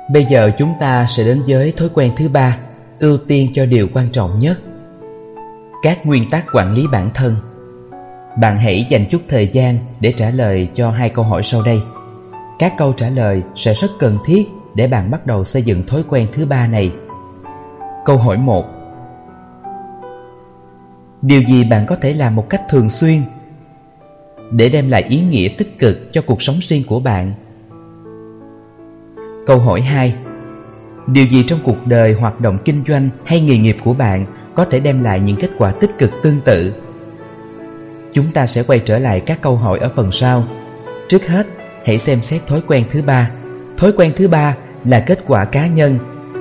Bây giờ chúng ta sẽ đến với thói quen thứ 3, ưu tiên cho điều quan trọng nhất. Các nguyên tắc quản lý bản thân. Bạn hãy dành chút thời gian để trả lời cho 2 câu hỏi sau đây. Các câu trả lời sẽ rất cần thiết để bạn bắt đầu xây dựng thói quen thứ 3 này. Câu hỏi 1. Điều gì bạn có thể làm một cách thường xuyên để đem lại ý nghĩa tích cực cho cuộc sống riêng của bạn? Câu hỏi 2. Điều gì trong cuộc đời, hoạt động kinh doanh hay nghề nghiệp của bạn có thể đem lại những kết quả tích cực tương tự? Chúng ta sẽ quay trở lại các câu hỏi ở phần sau. Trước hết, hãy xem xét thói quen thứ 3. Thói quen thứ 3 là kết quả cá nhân,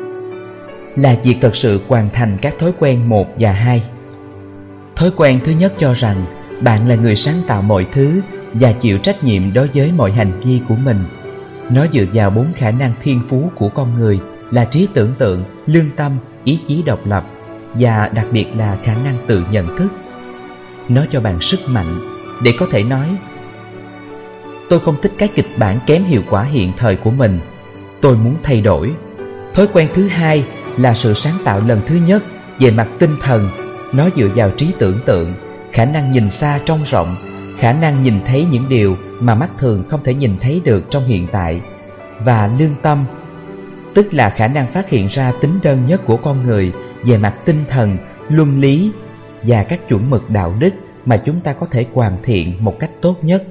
là việc thực sự hoàn thành các thói quen 1 và 2. Thói quen thứ nhất cho rằng bạn là người sáng tạo mọi thứ và chịu trách nhiệm đối với mọi hành vi của mình. Nó dựa vào 4 khả năng thiên phú của con người là trí tưởng tượng, lương tâm, ý chí độc lập và đặc biệt là khả năng tự nhận thức. Nó cho bạn sức mạnh để có thể nói: tôi không thích cái kịch bản kém hiệu quả hiện thời của mình, tôi muốn thay đổi. Thói quen thứ 2 là sự sáng tạo lần thứ nhất về mặt tinh thần. Nó dựa vào trí tưởng tượng, khả năng nhìn xa trông rộng, khả năng nhìn thấy những điều mà mắt thường không thể nhìn thấy được trong hiện tại, và lương tâm, tức là khả năng phát hiện ra tính đơn nhất của con người về mặt tinh thần, luân lý và các chuẩn mực đạo đức mà chúng ta có thể hoàn thiện một cách tốt nhất.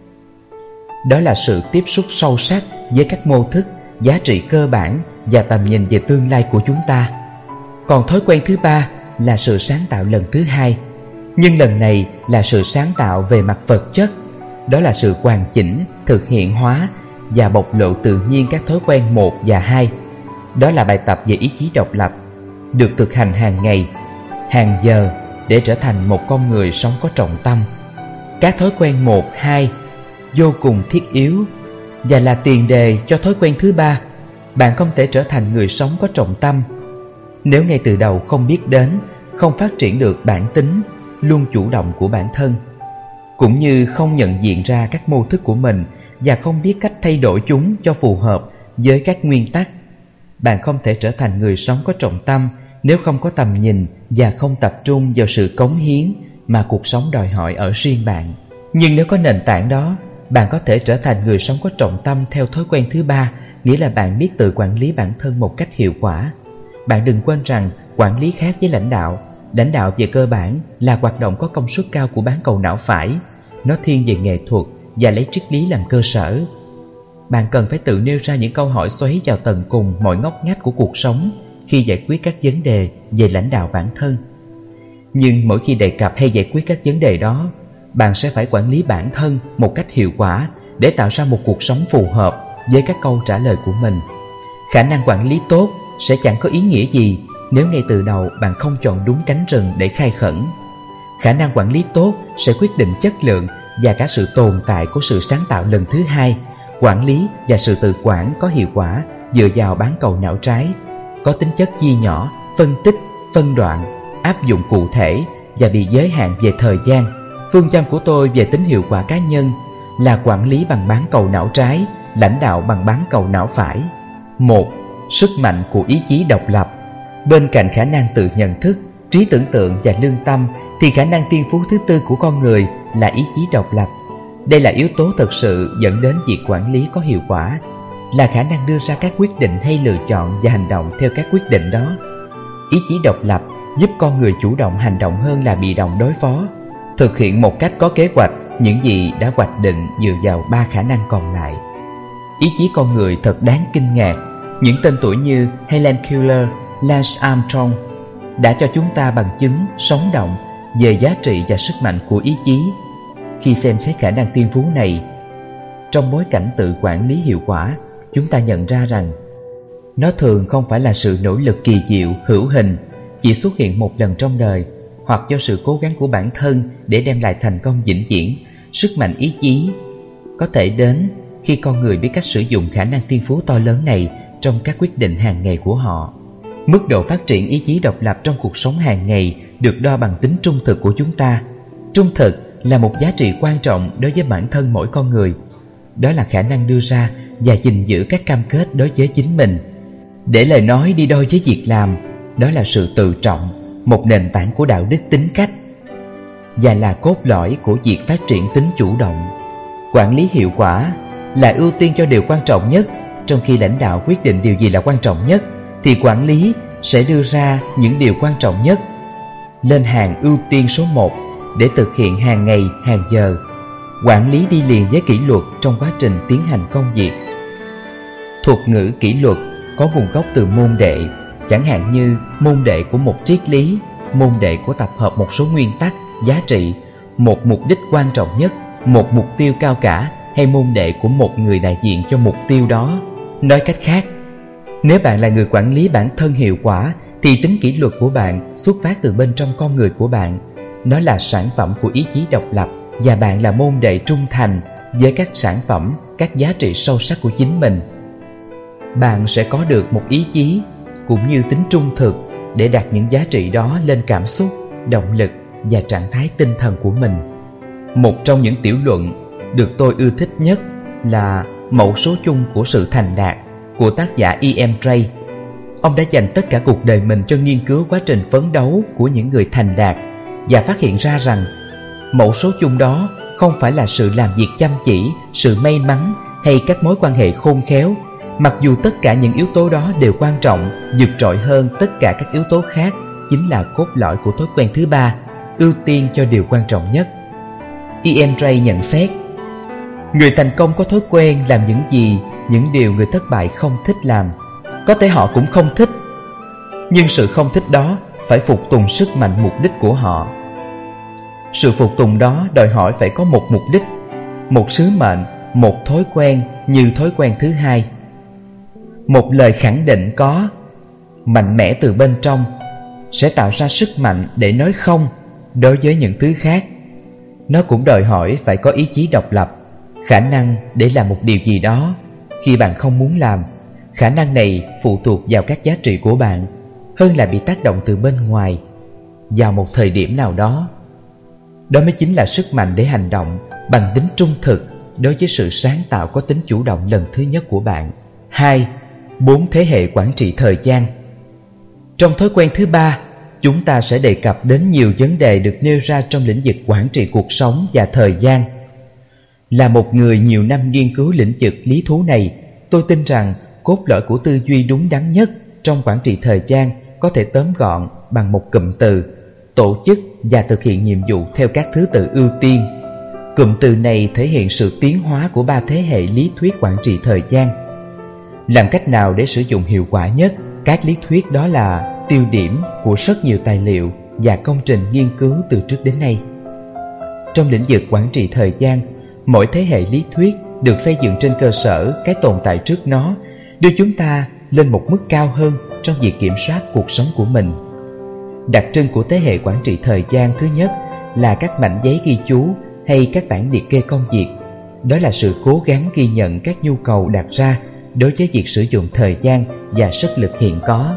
Đó là sự tiếp xúc sâu sắc với các mô thức, giá trị cơ bản và tầm nhìn về tương lai của chúng ta. Còn thói quen thứ 3 là sự sáng tạo lần thứ 2, nhưng lần này là sự sáng tạo về mặt vật chất. Đó là sự hoàn chỉnh, thực hiện hóa và bộc lộ tự nhiên các thói quen 1 và 2. Đó là bài tập về ý chí độc lập, được thực hành hàng ngày, hàng giờ để trở thành một con người sống có trọng tâm. Các thói quen 1, 2 vô cùng thiết yếu và là tiền đề cho thói quen thứ 3. Bạn không thể trở thành người sống có trọng tâm nếu ngay từ đầu không biết đến, không phát triển được bản tính luôn chủ động của bản thân, cũng như không nhận diện ra các mô thức của mình và không biết cách thay đổi chúng cho phù hợp với các nguyên tắc. Bạn không thể trở thành người sống có trọng tâm nếu không có tầm nhìn và không tập trung vào sự cống hiến mà cuộc sống đòi hỏi ở riêng bạn. Nhưng nếu có nền tảng đó, bạn có thể trở thành người sống có trọng tâm theo thói quen thứ 3, nghĩa là bạn biết tự quản lý bản thân một cách hiệu quả. Bạn đừng quên rằng quản lý khác với lãnh đạo. Lãnh đạo về cơ bản là hoạt động có công suất cao của bán cầu não phải. Nó thiên về nghệ thuật và lấy triết lý làm cơ sở. Bạn cần phải tự nêu ra những câu hỏi xoáy vào tận cùng mọi ngóc ngách của cuộc sống khi giải quyết các vấn đề về lãnh đạo bản thân. Nhưng mỗi khi đề cập hay giải quyết các vấn đề đó, bạn sẽ phải quản lý bản thân một cách hiệu quả để tạo ra một cuộc sống phù hợp với các câu trả lời của mình. Khả năng quản lý tốt sẽ chẳng có ý nghĩa gì nếu ngay từ đầu bạn không chọn đúng cánh rừng để khai khẩn. Khả năng quản lý tốt sẽ quyết định chất lượng và cả sự tồn tại của sự sáng tạo lần thứ 2. Quản lý và sự tự quản có hiệu quả dựa vào bán cầu não trái, có tính chất chia nhỏ, phân tích, phân đoạn, áp dụng cụ thể và bị giới hạn về thời gian. Phương châm của tôi về tính hiệu quả cá nhân là quản lý bằng bán cầu não trái, lãnh đạo bằng bán cầu não phải. 1. Sức mạnh của ý chí độc lập. Bên cạnh khả năng tự nhận thức, trí tưởng tượng và lương tâm thì khả năng tiên phú thứ 4 của con người là ý chí độc lập. Đây là yếu tố thực sự dẫn đến việc quản lý có hiệu quả, là khả năng đưa ra các quyết định hay lựa chọn và hành động theo các quyết định đó. Ý chí độc lập giúp con người chủ động hành động hơn là bị động đối phó, thực hiện một cách có kế hoạch những gì đã hoạch định dựa vào 3 khả năng còn lại. Ý chí con người thật đáng kinh ngạc. Những tên tuổi như Helen Keller, Lance Armstrong đã cho chúng ta bằng chứng sống động về giá trị và sức mạnh của ý chí. Khi xem xét khả năng tiên phú này trong bối cảnh tự quản lý hiệu quả, chúng ta nhận ra rằng nó thường không phải là sự nỗ lực kỳ diệu, hữu hình, chỉ xuất hiện một lần trong đời, hoặc do sự cố gắng của bản thân để đem lại thành công vĩnh viễn. Sức mạnh ý chí có thể đến khi con người biết cách sử dụng khả năng tiên phú to lớn này trong các quyết định hàng ngày của họ. Mức độ phát triển ý chí độc lập trong cuộc sống hàng ngày được đo bằng tính trung thực của chúng ta. Trung thực là một giá trị quan trọng đối với bản thân mỗi con người. đó là khả năng đưa ra và gìn giữ các cam kết đối với chính mình. Để lời nói đi đôi với việc làm, đó là sự tự trọng, một nền tảng của đạo đức tính cách, và là cốt lõi của việc phát triển tính chủ động. Quản lý hiệu quả là ưu tiên cho điều quan trọng nhất. Trong khi lãnh đạo quyết định điều gì là quan trọng nhất, thì quản lý sẽ đưa ra những điều quan trọng nhất lên hàng ưu tiên số 1 để thực hiện hàng ngày, hàng giờ. Quản lý đi liền với kỷ luật trong quá trình tiến hành công việc. Thuật ngữ kỷ luật có nguồn gốc từ môn đệ, chẳng hạn như môn đệ của một triết lý, môn đệ của tập hợp một số nguyên tắc, giá trị, một mục đích quan trọng nhất, một mục tiêu cao cả, hay môn đệ của một người đại diện cho mục tiêu đó. Nói cách khác, nếu bạn là người quản lý bản thân hiệu quả, thì tính kỷ luật của bạn xuất phát từ bên trong con người của bạn. Nó là sản phẩm của ý chí độc lập, và bạn là môn đệ trung thành với các sản phẩm, các giá trị sâu sắc của chính mình. Bạn sẽ có được một ý chí cũng như tính trung thực để đặt những giá trị đó lên cảm xúc, động lực và trạng thái tinh thần của mình. Một trong những tiểu luận được tôi ưa thích nhất là Mẫu số chung của sự thành đạt của tác giả E.M. Ray. Ông đã dành tất cả cuộc đời mình cho nghiên cứu quá trình phấn đấu của những người thành đạt và phát hiện ra rằng mẫu số chung đó không phải là sự làm việc chăm chỉ, sự may mắn hay các mối quan hệ khôn khéo, mặc dù tất cả những yếu tố đó đều quan trọng. Vượt trội hơn tất cả các yếu tố khác chính là cốt lõi của thói quen thứ 3, ưu tiên cho điều quan trọng nhất. E.M. Ray nhận xét, người thành công có thói quen làm những điều người thất bại không thích làm. Có thể họ cũng không thích, nhưng sự không thích đó phải phục tùng sức mạnh mục đích của họ. Sự phục tùng đó đòi hỏi phải có một mục đích, một sứ mệnh, một thói quen như thói quen thứ 2. Một lời khẳng định có, mạnh mẽ từ bên trong, sẽ tạo ra sức mạnh để nói không đối với những thứ khác. Nó cũng đòi hỏi phải có ý chí độc lập, khả năng để làm một điều gì đó khi bạn không muốn làm. Khả năng này phụ thuộc vào các giá trị của bạn hơn là bị tác động từ bên ngoài vào một thời điểm nào đó. Đó mới chính là sức mạnh để hành động bằng tính trung thực đối với sự sáng tạo có tính chủ động lần thứ nhất của bạn. 2. 4 thế hệ quản trị thời gian. Trong thói quen thứ 3, chúng ta sẽ đề cập đến nhiều vấn đề được nêu ra trong lĩnh vực quản trị cuộc sống và thời gian. Là một người nhiều năm nghiên cứu lĩnh vực lý thú này, tôi tin rằng cốt lõi của tư duy đúng đắn nhất trong quản trị thời gian có thể tóm gọn bằng một cụm từ: tổ chức và thực hiện nhiệm vụ theo các thứ tự ưu tiên. Cụm từ này thể hiện sự tiến hóa của 3 thế hệ lý thuyết quản trị thời gian. Làm cách nào để sử dụng hiệu quả nhất các lý thuyết đó là tiêu điểm của rất nhiều tài liệu và công trình nghiên cứu từ trước đến nay. Trong lĩnh vực quản trị thời gian, mỗi thế hệ lý thuyết được xây dựng trên cơ sở cái tồn tại trước nó, đưa chúng ta lên một mức cao hơn trong việc kiểm soát cuộc sống của mình. Đặc trưng của thế hệ quản trị thời gian thứ nhất là các mảnh giấy ghi chú hay các bản liệt kê công việc. Đó là sự cố gắng ghi nhận các nhu cầu đặt ra đối với việc sử dụng thời gian và sức lực hiện có.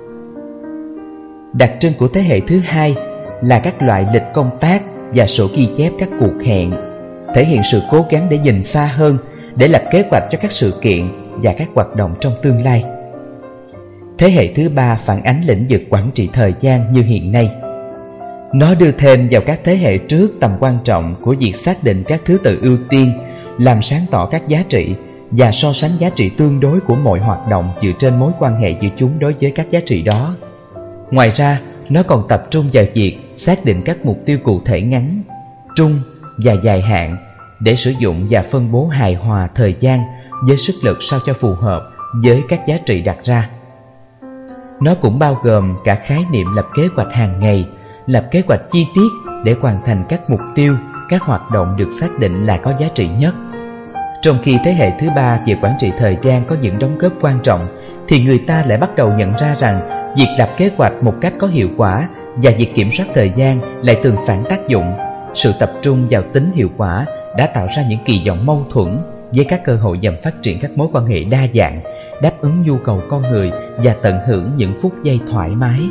Đặc trưng của thế hệ thứ hai là các loại lịch công tác và sổ ghi chép các cuộc hẹn, thể hiện sự cố gắng để nhìn xa hơn, để lập kế hoạch cho các sự kiện và các hoạt động trong tương lai. Thế hệ thứ ba phản ánh lĩnh vực quản trị thời gian như hiện nay. Nó đưa thêm vào các thế hệ trước tầm quan trọng của việc xác định các thứ tự ưu tiên, làm sáng tỏ các giá trị và so sánh giá trị tương đối của mọi hoạt động dựa trên mối quan hệ giữa chúng đối với các giá trị đó. Ngoài ra, nó còn tập trung vào việc xác định các mục tiêu cụ thể ngắn, trung và dài hạn để sử dụng và phân bố hài hòa thời gian với sức lực sao cho phù hợp với các giá trị đặt ra. Nó cũng bao gồm cả khái niệm lập kế hoạch hàng ngày, lập kế hoạch chi tiết để hoàn thành các mục tiêu, các hoạt động được xác định là có giá trị nhất. Trong khi thế hệ thứ ba về quản trị thời gian có những đóng góp quan trọng, thì người ta lại bắt đầu nhận ra rằng việc lập kế hoạch một cách có hiệu quả và việc kiểm soát thời gian lại thường phản tác dụng. Sự tập trung vào tính hiệu quả đã tạo ra những kỳ vọng mâu thuẫn với các cơ hội nhằm phát triển các mối quan hệ đa dạng, đáp ứng nhu cầu con người và tận hưởng những phút giây thoải mái.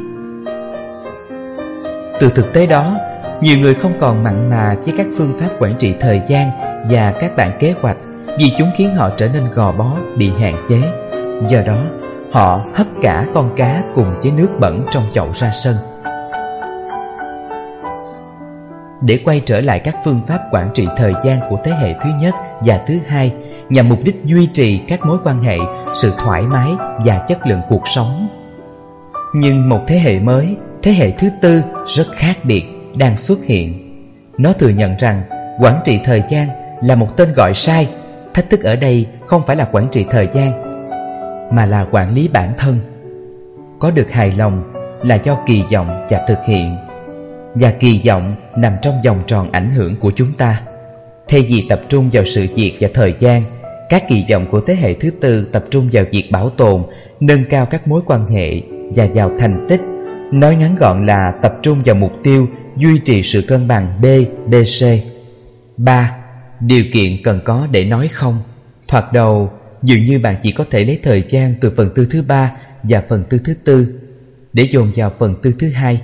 Từ thực tế đó, nhiều người không còn mặn mà với các phương pháp quản trị thời gian và các bản kế hoạch, vì chúng khiến họ trở nên gò bó, bị hạn chế. Do đó, họ hất cả con cá cùng với nước bẩn trong chậu ra sân. Để quay trở lại các phương pháp quản trị thời gian của thế hệ thứ nhất và thứ hai nhằm mục đích duy trì các mối quan hệ, sự thoải mái và chất lượng cuộc sống. Nhưng một thế hệ mới, thế hệ thứ tư rất khác biệt đang xuất hiện. Nó thừa nhận rằng quản trị thời gian là một tên gọi sai. Thách thức ở đây không phải là quản trị thời gian, mà là quản lý bản thân. Có được hài lòng là do kỳ vọng và thực hiện, và kỳ vọng nằm trong vòng tròn ảnh hưởng của chúng ta. Thay vì tập trung vào sự việc và thời gian, các kỳ vọng của thế hệ thứ tư tập trung vào việc bảo tồn, nâng cao các mối quan hệ và vào thành tích. Nói ngắn gọn là tập trung vào mục tiêu duy trì sự cân bằng BBC. 3. Điều kiện cần có để nói không. Thoạt đầu, dường như bạn chỉ có thể lấy thời gian từ phần tư thứ ba và phần tư thứ tư để dồn vào phần tư thứ hai.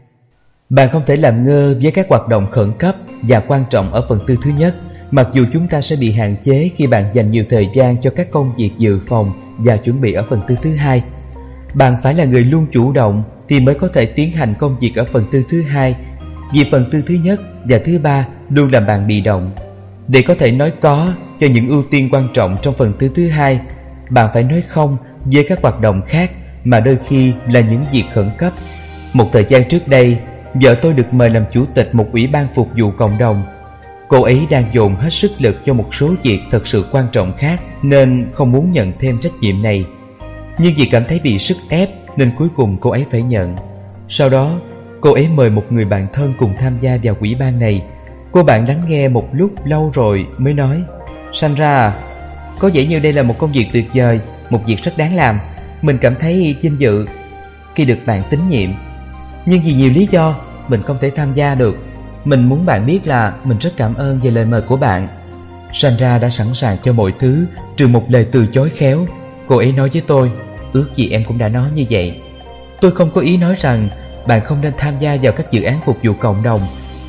Bạn không thể làm ngơ với các hoạt động khẩn cấp và quan trọng ở phần tư thứ nhất, mặc dù chúng ta sẽ bị hạn chế khi bạn dành nhiều thời gian cho các công việc dự phòng và chuẩn bị ở phần tư thứ hai. Bạn phải là người luôn chủ động thì mới có thể tiến hành công việc ở phần tư thứ hai, vì phần tư thứ nhất và thứ ba luôn làm bạn bị động. Để có thể nói có cho những ưu tiên quan trọng trong phần tư thứ hai, bạn phải nói không với các hoạt động khác mà đôi khi là những việc khẩn cấp. Một thời gian trước đây, vợ tôi được mời làm chủ tịch một ủy ban phục vụ cộng đồng. Cô ấy đang dồn hết sức lực cho một số việc thật sự quan trọng khác nên không muốn nhận thêm trách nhiệm này. Nhưng vì cảm thấy bị sức ép nên cuối cùng cô ấy phải nhận. Sau đó, cô ấy mời một người bạn thân cùng tham gia vào ủy ban này. Cô bạn lắng nghe một lúc lâu rồi mới nói: Sandra, có vẻ như đây là một công việc tuyệt vời, một việc rất đáng làm. Mình cảm thấy vinh dự khi được bạn tín nhiệm. Nhưng vì nhiều lý do, mình không thể tham gia được. Mình muốn bạn biết là mình rất cảm ơn về lời mời của bạn. Sandra đã sẵn sàng cho mọi thứ, trừ một lời từ chối khéo. Cô ấy nói với tôi: ước gì em cũng đã nói như vậy. Tôi không có ý nói rằng bạn không nên tham gia vào các dự án phục vụ cộng đồng.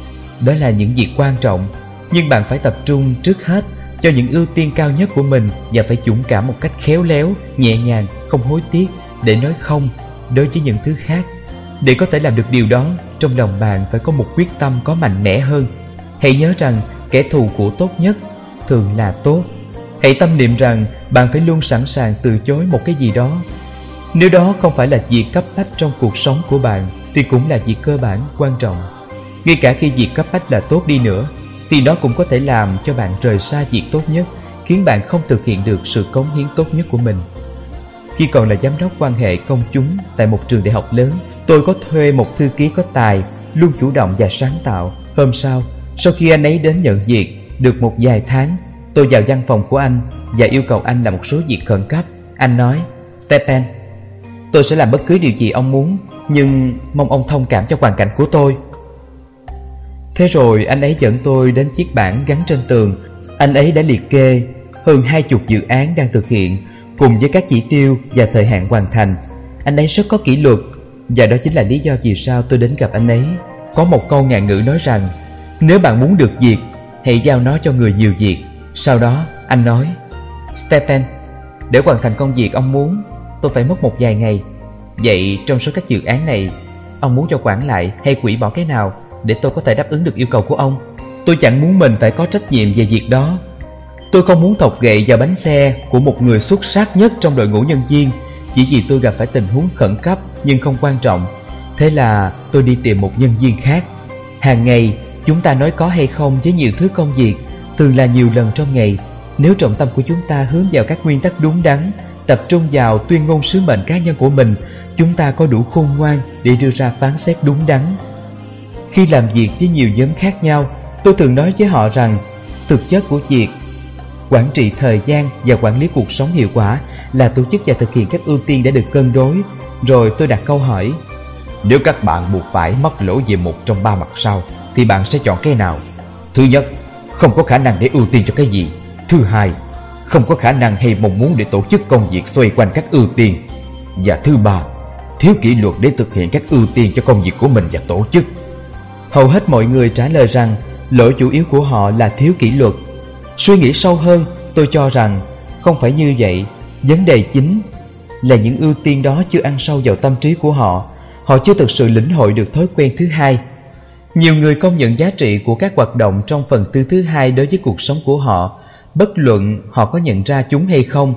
Đó là những việc quan trọng, nhưng bạn phải tập trung trước hết cho những ưu tiên cao nhất của mình và phải dũng cảm một cách khéo léo, nhẹ nhàng, không hối tiếc để nói không đối với những thứ khác. Để có thể làm được điều đó, trong lòng bạn phải có một quyết tâm có mạnh mẽ hơn. Hãy nhớ rằng kẻ thù của tốt nhất thường là tốt. Hãy tâm niệm rằng bạn phải luôn sẵn sàng từ chối một cái gì đó. Nếu đó không phải là việc cấp bách trong cuộc sống của bạn thì cũng là việc cơ bản quan trọng. Ngay cả khi việc cấp bách là tốt đi nữa thì nó cũng có thể làm cho bạn rời xa việc tốt nhất, khiến bạn không thực hiện được sự cống hiến tốt nhất của mình. Khi còn là giám đốc quan hệ công chúng tại một trường đại học lớn, tôi có thuê một thư ký có tài, luôn chủ động và sáng tạo. Hôm sau khi anh ấy đến nhận việc, được một vài tháng, tôi vào văn phòng của anh và yêu cầu anh làm một số việc khẩn cấp. Anh nói: Stephen, tôi sẽ làm bất cứ điều gì ông muốn, nhưng mong ông thông cảm cho hoàn cảnh của tôi. Thế rồi anh ấy dẫn tôi đến chiếc bảng gắn trên tường. Anh ấy đã liệt kê hơn 20 dự án đang thực hiện, cùng với các chỉ tiêu và thời hạn hoàn thành. Anh ấy rất có kỷ luật, và đó chính là lý do vì sao tôi đến gặp anh ấy. Có một câu ngạn ngữ nói rằng, nếu bạn muốn được việc, hãy giao nó cho người nhiều việc. Sau đó anh nói: Stephen, để hoàn thành công việc ông muốn, tôi phải mất một vài ngày. Vậy trong số các dự án này, ông muốn cho quản lại hay hủy bỏ cái nào để tôi có thể đáp ứng được yêu cầu của ông? Tôi chẳng muốn mình phải có trách nhiệm về việc đó. Tôi không muốn thọc gậy vào bánh xe của một người xuất sắc nhất trong đội ngũ nhân viên chỉ vì tôi gặp phải tình huống khẩn cấp nhưng không quan trọng. Thế là tôi đi tìm một nhân viên khác. Hàng ngày chúng ta nói có hay không với nhiều thứ công việc, thường là nhiều lần trong ngày. Nếu trọng tâm của chúng ta hướng vào các nguyên tắc đúng đắn, tập trung vào tuyên ngôn sứ mệnh cá nhân của mình, chúng ta có đủ khôn ngoan để đưa ra phán xét đúng đắn. Khi làm việc với nhiều nhóm khác nhau, tôi thường nói với họ rằng thực chất của việc quản trị thời gian và quản lý cuộc sống hiệu quả là tổ chức và thực hiện các ưu tiên đã được cân đối. Rồi tôi đặt câu hỏi: nếu các bạn buộc phải mắc lỗi về một trong ba mặt sau thì bạn sẽ chọn cái nào? Thứ nhất, không có khả năng để ưu tiên cho cái gì. Thứ hai, không có khả năng hay mong muốn để tổ chức công việc xoay quanh các ưu tiên. Và thứ ba, thiếu kỷ luật để thực hiện các ưu tiên cho công việc của mình và tổ chức. Hầu hết mọi người trả lời rằng lỗi chủ yếu của họ là thiếu kỷ luật. Suy nghĩ sâu hơn, tôi cho rằng không phải như vậy. Vấn đề chính là những ưu tiên đó chưa ăn sâu vào tâm trí của họ. Họ chưa thực sự lĩnh hội được thói quen thứ hai. Nhiều người công nhận giá trị của các hoạt động trong phần tư thứ hai đối với cuộc sống của họ, bất luận họ có nhận ra chúng hay không.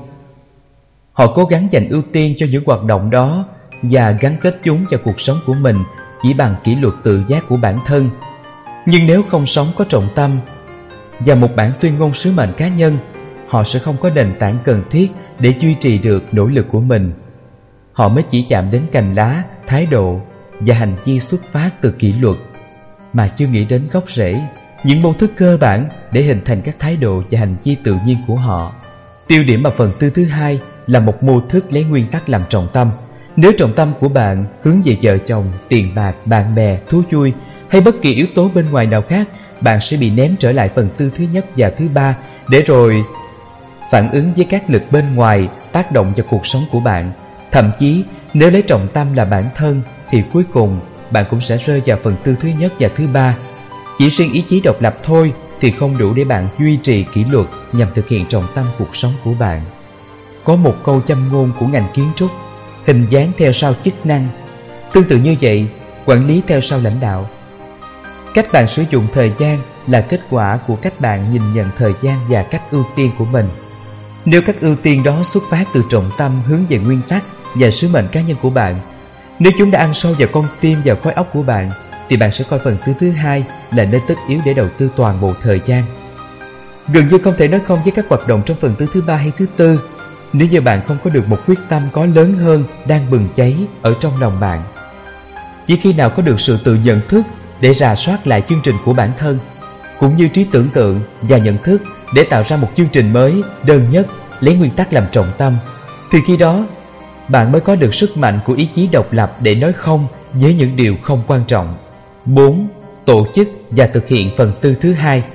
Họ cố gắng dành ưu tiên cho những hoạt động đó và gắn kết chúng vào cuộc sống của mình chỉ bằng kỷ luật tự giác của bản thân. Nhưng nếu không sống có trọng tâm và một bản tuyên ngôn sứ mệnh cá nhân, họ sẽ không có nền tảng cần thiết để duy trì được nỗ lực của mình. Họ mới chỉ chạm đến cành lá, thái độ và hành vi xuất phát từ kỷ luật, mà chưa nghĩ đến gốc rễ, những mô thức cơ bản để hình thành các thái độ và hành vi tự nhiên của họ. Tiêu điểm ở phần tư thứ hai là một mô thức lấy nguyên tắc làm trọng tâm. Nếu trọng tâm của bạn hướng về vợ chồng, tiền bạc, bạn bè, thú vui hay bất kỳ yếu tố bên ngoài nào khác, bạn sẽ bị ném trở lại phần tư thứ nhất và thứ ba để rồi phản ứng với các lực bên ngoài tác động vào cuộc sống của bạn. Thậm chí nếu lấy trọng tâm là bản thân thì cuối cùng bạn cũng sẽ rơi vào phần tư thứ nhất và thứ ba. Chỉ riêng ý chí độc lập thôi thì không đủ để bạn duy trì kỷ luật nhằm thực hiện trọng tâm cuộc sống của bạn. Có một câu châm ngôn của ngành kiến trúc: hình dáng theo sau chức năng. Tương tự như vậy, quản lý theo sau lãnh đạo. Cách bạn sử dụng thời gian là kết quả của cách bạn nhìn nhận thời gian và cách ưu tiên của mình. Nếu các ưu tiên đó xuất phát từ trọng tâm hướng về nguyên tắc và sứ mệnh cá nhân của bạn, nếu chúng đã ăn sâu vào con tim và khối óc của bạn, thì bạn sẽ coi phần tư thứ hai là nơi tất yếu để đầu tư toàn bộ thời gian. Gần như không thể nói không với các hoạt động trong phần tư thứ ba hay thứ tư nếu như bạn không có được một quyết tâm có lớn hơn đang bừng cháy ở trong lòng bạn. Chỉ khi nào có được sự tự nhận thức để rà soát lại chương trình của bản thân, cũng như trí tưởng tượng và nhận thức để tạo ra một chương trình mới, đơn nhất, lấy nguyên tắc làm trọng tâm, thì khi đó bạn mới có được sức mạnh của ý chí độc lập để nói không với những điều không quan trọng. 4. Tổ chức và thực hiện phần tư thứ hai.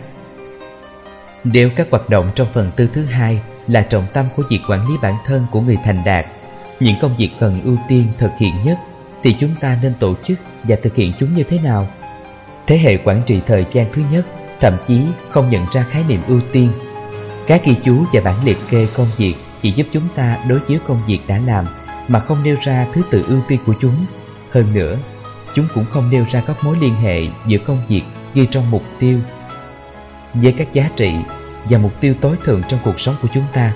Nếu các hoạt động trong phần tư thứ hai là trọng tâm của việc quản lý bản thân của người thành đạt, những công việc cần ưu tiên thực hiện nhất, thì chúng ta nên tổ chức và thực hiện chúng như thế nào? Thế hệ quản trị thời gian thứ nhất thậm chí không nhận ra khái niệm ưu tiên. Các ghi chú và bản liệt kê công việc chỉ giúp chúng ta đối chiếu công việc đã làm mà không nêu ra thứ tự ưu tiên của chúng. Hơn nữa, chúng cũng không nêu ra các mối liên hệ giữa công việc ghi trong mục tiêu với các giá trị và mục tiêu tối thượng trong cuộc sống của chúng ta.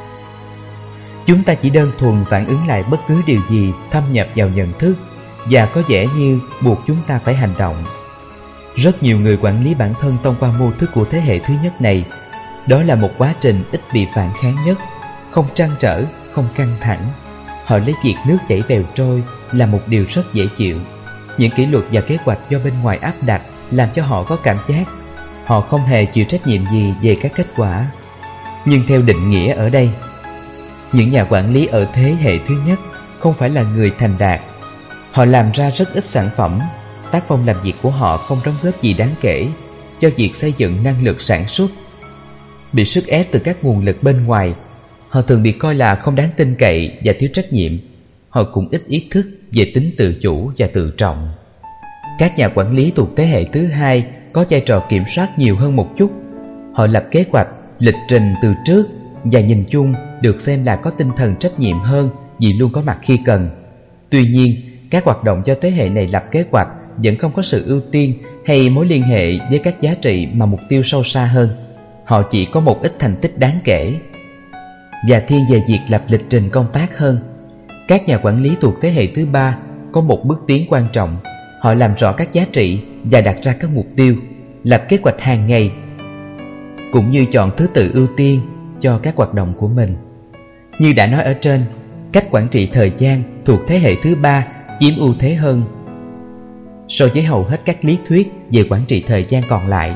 Chúng ta chỉ đơn thuần phản ứng lại bất cứ điều gì thâm nhập vào nhận thức và có vẻ như buộc chúng ta phải hành động. Rất nhiều người quản lý bản thân thông qua mô thức của thế hệ thứ nhất này. Đó là một quá trình ít bị phản kháng nhất, không trăn trở, không căng thẳng. Họ lấy việc nước chảy bèo trôi là một điều rất dễ chịu. Những kỷ luật và kế hoạch do bên ngoài áp đặt làm cho họ có cảm giác họ không hề chịu trách nhiệm gì về các kết quả. Nhưng theo định nghĩa ở đây, những nhà quản lý ở thế hệ thứ nhất không phải là người thành đạt. Họ làm ra rất ít sản phẩm. Tác phong làm việc của họ không đóng góp gì đáng kể cho việc xây dựng năng lực sản xuất. Bị sức ép từ các nguồn lực bên ngoài, họ thường bị coi là không đáng tin cậy và thiếu trách nhiệm. Họ cũng ít ý thức về tính tự chủ và tự trọng. Các nhà quản lý thuộc thế hệ thứ hai có vai trò kiểm soát nhiều hơn một chút. Họ lập kế hoạch, lịch trình từ trước và nhìn chung được xem là có tinh thần trách nhiệm hơn vì luôn có mặt khi cần. Tuy nhiên, các hoạt động do thế hệ này lập kế hoạch vẫn không có sự ưu tiên hay mối liên hệ với các giá trị mà mục tiêu sâu xa hơn. Họ chỉ có một ít thành tích đáng kể và thiên về việc lập lịch trình công tác hơn. Các nhà quản lý thuộc thế hệ thứ ba có một bước tiến quan trọng. Họ làm rõ các giá trị và đặt ra các mục tiêu, lập kế hoạch hàng ngày, cũng như chọn thứ tự ưu tiên cho các hoạt động của mình. Như đã nói ở trên, cách quản trị thời gian thuộc thế hệ thứ ba chiếm ưu thế hơn so với hầu hết các lý thuyết về quản trị thời gian còn lại.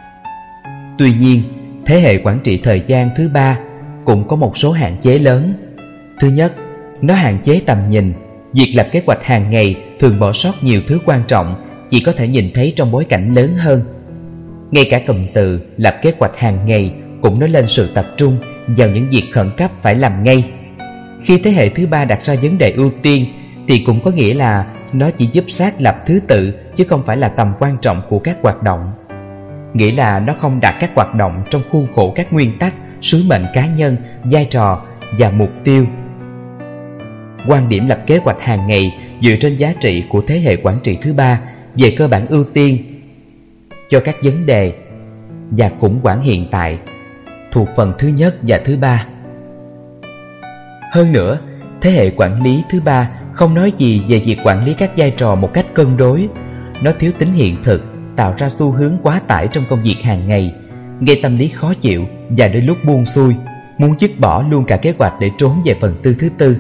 Tuy nhiên, thế hệ quản trị thời gian thứ ba cũng có một số hạn chế lớn. Thứ nhất, nó hạn chế tầm nhìn. Việc lập kế hoạch hàng ngày thường bỏ sót nhiều thứ quan trọng, chỉ có thể nhìn thấy trong bối cảnh lớn hơn. Ngay cả cụm từ lập kế hoạch hàng ngày cũng nói lên sự tập trung vào những việc khẩn cấp phải làm ngay. Khi thế hệ thứ ba đặt ra vấn đề ưu tiên thì cũng có nghĩa là nó chỉ giúp xác lập thứ tự chứ không phải là tầm quan trọng của các hoạt động. nghĩa là nó không đặt các hoạt động trong khuôn khổ các nguyên tắc, sứ mệnh cá nhân, vai trò và mục tiêu. Quan điểm lập kế hoạch hàng ngày dựa trên giá trị của thế hệ quản trị thứ ba về cơ bản ưu tiên cho các vấn đề và khủng hoảng hiện tại thuộc phần thứ nhất và thứ ba. Hơn nữa, thế hệ quản lý thứ ba không nói gì về việc quản lý các vai trò một cách cân đối. Nó thiếu tính hiện thực, tạo ra xu hướng quá tải trong công việc hàng ngày, gây tâm lý khó chịu và đôi lúc buông xuôi, muốn dứt bỏ luôn cả kế hoạch để trốn về phần tư thứ tư.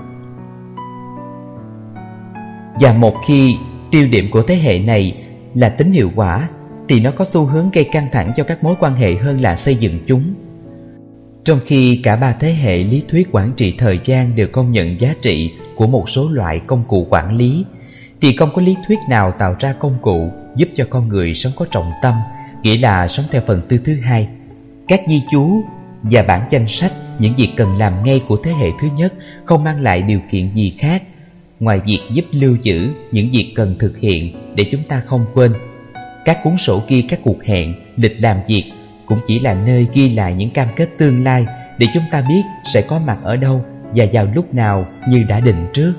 Và một khi tiêu điểm của thế hệ này là tính hiệu quả, thì nó có xu hướng gây căng thẳng cho các mối quan hệ hơn là xây dựng chúng. Trong khi cả ba thế hệ lý thuyết quản trị thời gian đều công nhận giá trị của một số loại công cụ quản lý, thì không có lý thuyết nào tạo ra công cụ giúp cho con người sống có trọng tâm, nghĩa là sống theo phần tư thứ hai. Các ghi chú và bản danh sách những việc cần làm ngay của thế hệ thứ nhất không mang lại điều kiện gì khác ngoài việc giúp lưu giữ những việc cần thực hiện để chúng ta không quên. Các cuốn sổ ghi các cuộc hẹn, lịch làm việc cũng chỉ là nơi ghi lại những cam kết tương lai để chúng ta biết sẽ có mặt ở đâu và vào lúc nào như đã định trước.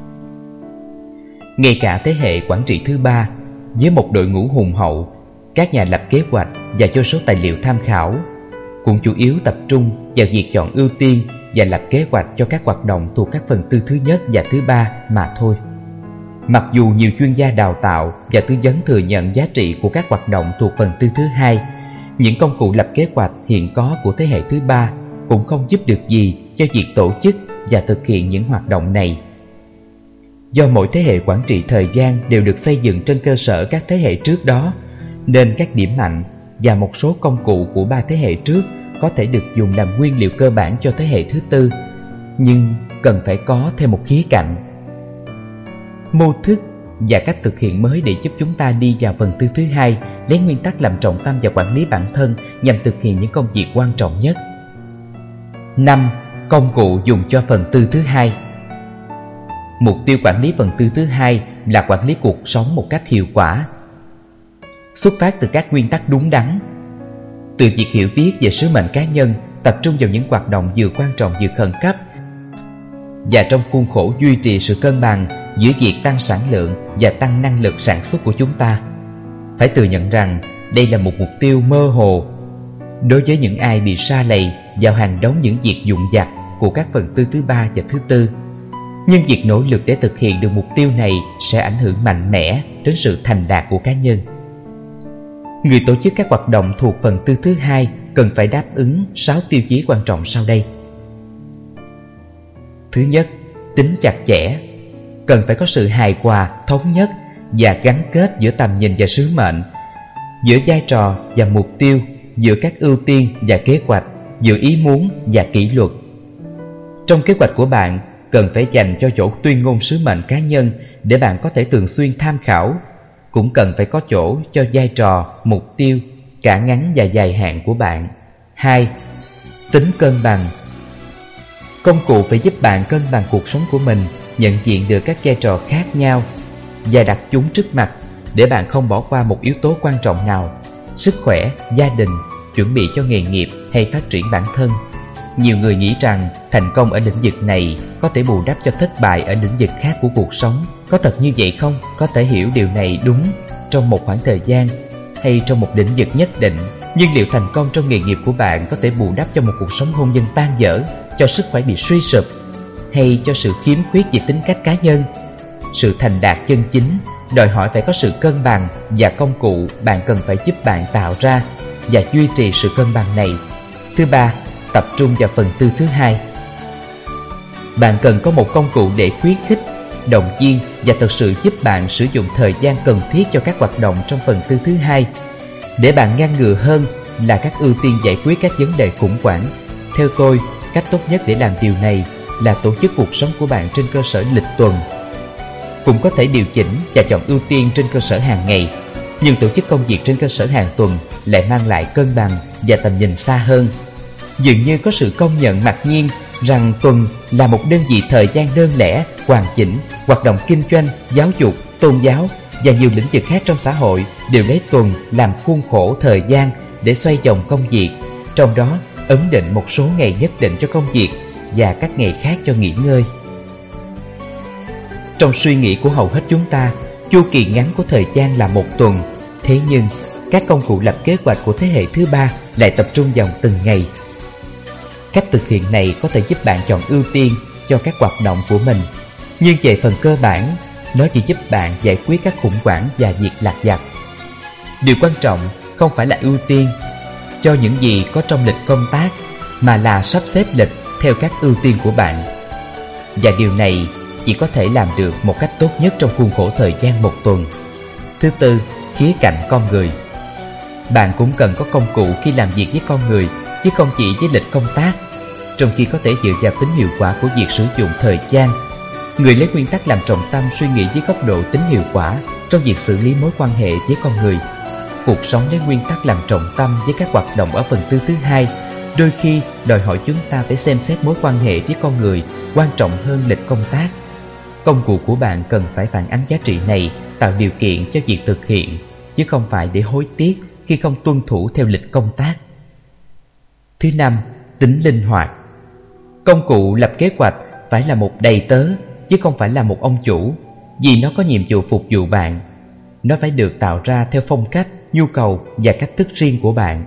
Ngay cả thế hệ quản trị thứ ba, với một đội ngũ hùng hậu, các nhà lập kế hoạch và vô số tài liệu tham khảo, cũng chủ yếu tập trung vào việc chọn ưu tiên và lập kế hoạch cho các hoạt động thuộc các phần tư thứ nhất và thứ ba mà thôi. Mặc dù nhiều chuyên gia đào tạo và tư vấn thừa nhận giá trị của các hoạt động thuộc phần tư thứ hai, những công cụ lập kế hoạch hiện có của thế hệ thứ ba cũng không giúp được gì cho việc tổ chức và thực hiện những hoạt động này. Do mỗi thế hệ quản trị thời gian đều được xây dựng trên cơ sở các thế hệ trước đó, nên các điểm mạnh và một số công cụ của ba thế hệ trước có thể được dùng làm nguyên liệu cơ bản cho thế hệ thứ tư, nhưng cần phải có thêm một khía cạnh: mô thức và cách thực hiện mới để giúp chúng ta đi vào phần tư thứ hai, lấy nguyên tắc làm trọng tâm và quản lý bản thân nhằm thực hiện những công việc quan trọng nhất. 5. Công cụ dùng cho phần tư thứ hai. Mục tiêu quản lý phần tư thứ hai là quản lý cuộc sống một cách hiệu quả, xuất phát từ các nguyên tắc đúng đắn. Từ việc hiểu biết về sứ mệnh cá nhân, tập trung vào những hoạt động vừa quan trọng vừa khẩn cấp, và trong khuôn khổ duy trì sự cân bằng giữa việc tăng sản lượng và tăng năng lực sản xuất của chúng ta. Phải thừa nhận rằng đây là một mục tiêu mơ hồ đối với những ai bị sa lầy vào hàng đống những việc vụn vặt của các phần tư thứ ba và thứ tư. Nhưng việc nỗ lực để thực hiện được mục tiêu này sẽ ảnh hưởng mạnh mẽ đến sự thành đạt của cá nhân. Người tổ chức các hoạt động thuộc phần tư thứ hai cần phải đáp ứng 6 tiêu chí quan trọng sau đây. Thứ nhất, tính chặt chẽ. Cần phải có sự hài hòa, thống nhất và gắn kết giữa tầm nhìn và sứ mệnh, giữa vai trò và mục tiêu, giữa các ưu tiên và kế hoạch, giữa ý muốn và kỷ luật. Trong kế hoạch của bạn, cần phải dành cho chỗ tuyên ngôn sứ mệnh cá nhân để bạn có thể thường xuyên tham khảo. Cũng cần phải có chỗ cho vai trò, mục tiêu, cả ngắn và dài hạn của bạn. 2. Tính cân bằng. Công cụ phải giúp bạn cân bằng cuộc sống của mình, nhận diện được các vai trò khác nhau và đặt chúng trước mặt để bạn không bỏ qua một yếu tố quan trọng nào: sức khỏe, gia đình, chuẩn bị cho nghề nghiệp hay phát triển bản thân. Nhiều người nghĩ rằng thành công ở lĩnh vực này có thể bù đắp cho thất bại ở lĩnh vực khác của cuộc sống. Có thật như vậy không? Có thể hiểu điều này đúng trong một khoảng thời gian hay trong một lĩnh vực nhất định, nhưng liệu thành công trong nghề nghiệp của bạn có thể bù đắp cho một cuộc sống hôn nhân tan vỡ, cho sức khỏe bị suy sụp, hay cho sự khiếm khuyết về tính cách cá nhân? Sự thành đạt chân chính đòi hỏi phải có sự cân bằng, và công cụ bạn cần phải giúp bạn tạo ra và duy trì sự cân bằng này. Thứ ba, tập trung vào phần tư thứ hai. Bạn cần có một công cụ để khuyến khích, động viên và thực sự giúp bạn sử dụng thời gian cần thiết cho các hoạt động trong phần tư thứ hai, để bạn ngăn ngừa hơn là các ưu tiên giải quyết các vấn đề khủng hoảng. Theo tôi, cách tốt nhất để làm điều này là tổ chức cuộc sống của bạn trên cơ sở lịch tuần. Cũng có thể điều chỉnh và chọn ưu tiên trên cơ sở hàng ngày, nhưng tổ chức công việc trên cơ sở hàng tuần lại mang lại cân bằng và tầm nhìn xa hơn. Dường như có sự công nhận mặc nhiên rằng tuần là một đơn vị thời gian đơn lẻ, hoàn chỉnh. Hoạt động kinh doanh, giáo dục, tôn giáo và nhiều lĩnh vực khác trong xã hội đều lấy tuần làm khuôn khổ thời gian để xoay vòng công việc, trong đó ấn định một số ngày nhất định cho công việc và các ngày khác cho nghỉ ngơi. Trong suy nghĩ của hầu hết chúng ta, chu kỳ ngắn của thời gian là một tuần, thế nhưng các công cụ lập kế hoạch của thế hệ thứ ba lại tập trung vào từng ngày. Cách thực hiện này có thể giúp bạn chọn ưu tiên cho các hoạt động của mình, nhưng về phần cơ bản, nó chỉ giúp bạn giải quyết các khủng hoảng và việc lặt vặt. Điều quan trọng không phải là ưu tiên cho những gì có trong lịch công tác, mà là sắp xếp lịch theo các ưu tiên của bạn. Và điều này chỉ có thể làm được một cách tốt nhất trong khuôn khổ thời gian một tuần. Thứ tư, khía cạnh con người. Bạn cũng cần có công cụ khi làm việc với con người, chứ không chỉ với lịch công tác. Trong khi có thể dựa vào tính hiệu quả của việc sử dụng thời gian, người lấy nguyên tắc làm trọng tâm suy nghĩ với góc độ tính hiệu quả trong việc xử lý mối quan hệ với con người. Cuộc sống lấy nguyên tắc làm trọng tâm với các hoạt động ở phần tư thứ hai đôi khi đòi hỏi chúng ta phải xem xét mối quan hệ với con người quan trọng hơn lịch công tác. Công cụ của bạn cần phải phản ánh giá trị này, tạo điều kiện cho việc thực hiện, chứ không phải để hối tiếc khi không tuân thủ theo lịch công tác. Thứ năm, tính linh hoạt. Công cụ lập kế hoạch phải là một đầy tớ, chứ không phải là một ông chủ, vì nó có nhiệm vụ phục vụ bạn. Nó phải được tạo ra theo phong cách, nhu cầu và cách thức riêng của bạn.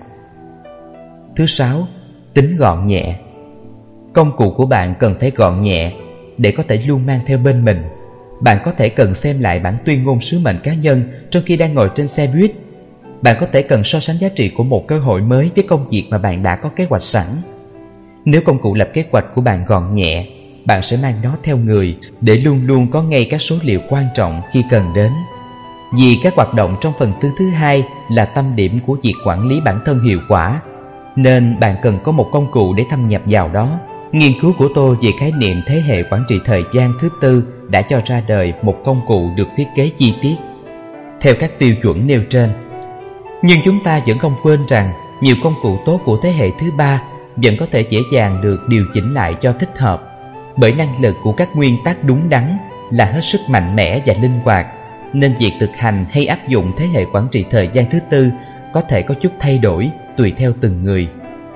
Thứ sáu, tính gọn nhẹ. Công cụ của bạn cần phải gọn nhẹ để có thể luôn mang theo bên mình. Bạn có thể cần xem lại bản tuyên ngôn sứ mệnh cá nhân trong khi đang ngồi trên xe buýt. Bạn có thể cần so sánh giá trị của một cơ hội mới với công việc mà bạn đã có kế hoạch sẵn. Nếu công cụ lập kế hoạch của bạn gọn nhẹ, bạn sẽ mang nó theo người để luôn luôn có ngay các số liệu quan trọng khi cần đến. Vì các hoạt động trong phần tư thứ hai là tâm điểm của việc quản lý bản thân hiệu quả, nên bạn cần có một công cụ để thâm nhập vào đó. Nghiên cứu của tôi về khái niệm thế hệ quản trị thời gian thứ tư đã cho ra đời một công cụ được thiết kế chi tiết theo các tiêu chuẩn nêu trên. Nhưng chúng ta vẫn không quên rằng nhiều công cụ tốt của thế hệ thứ ba vẫn có thể dễ dàng được điều chỉnh lại cho thích hợp, bởi năng lực của các nguyên tắc đúng đắn là hết sức mạnh mẽ và linh hoạt, nên việc thực hành hay áp dụng thế hệ quản trị thời gian thứ tư có thể có chút thay đổi tùy theo từng người.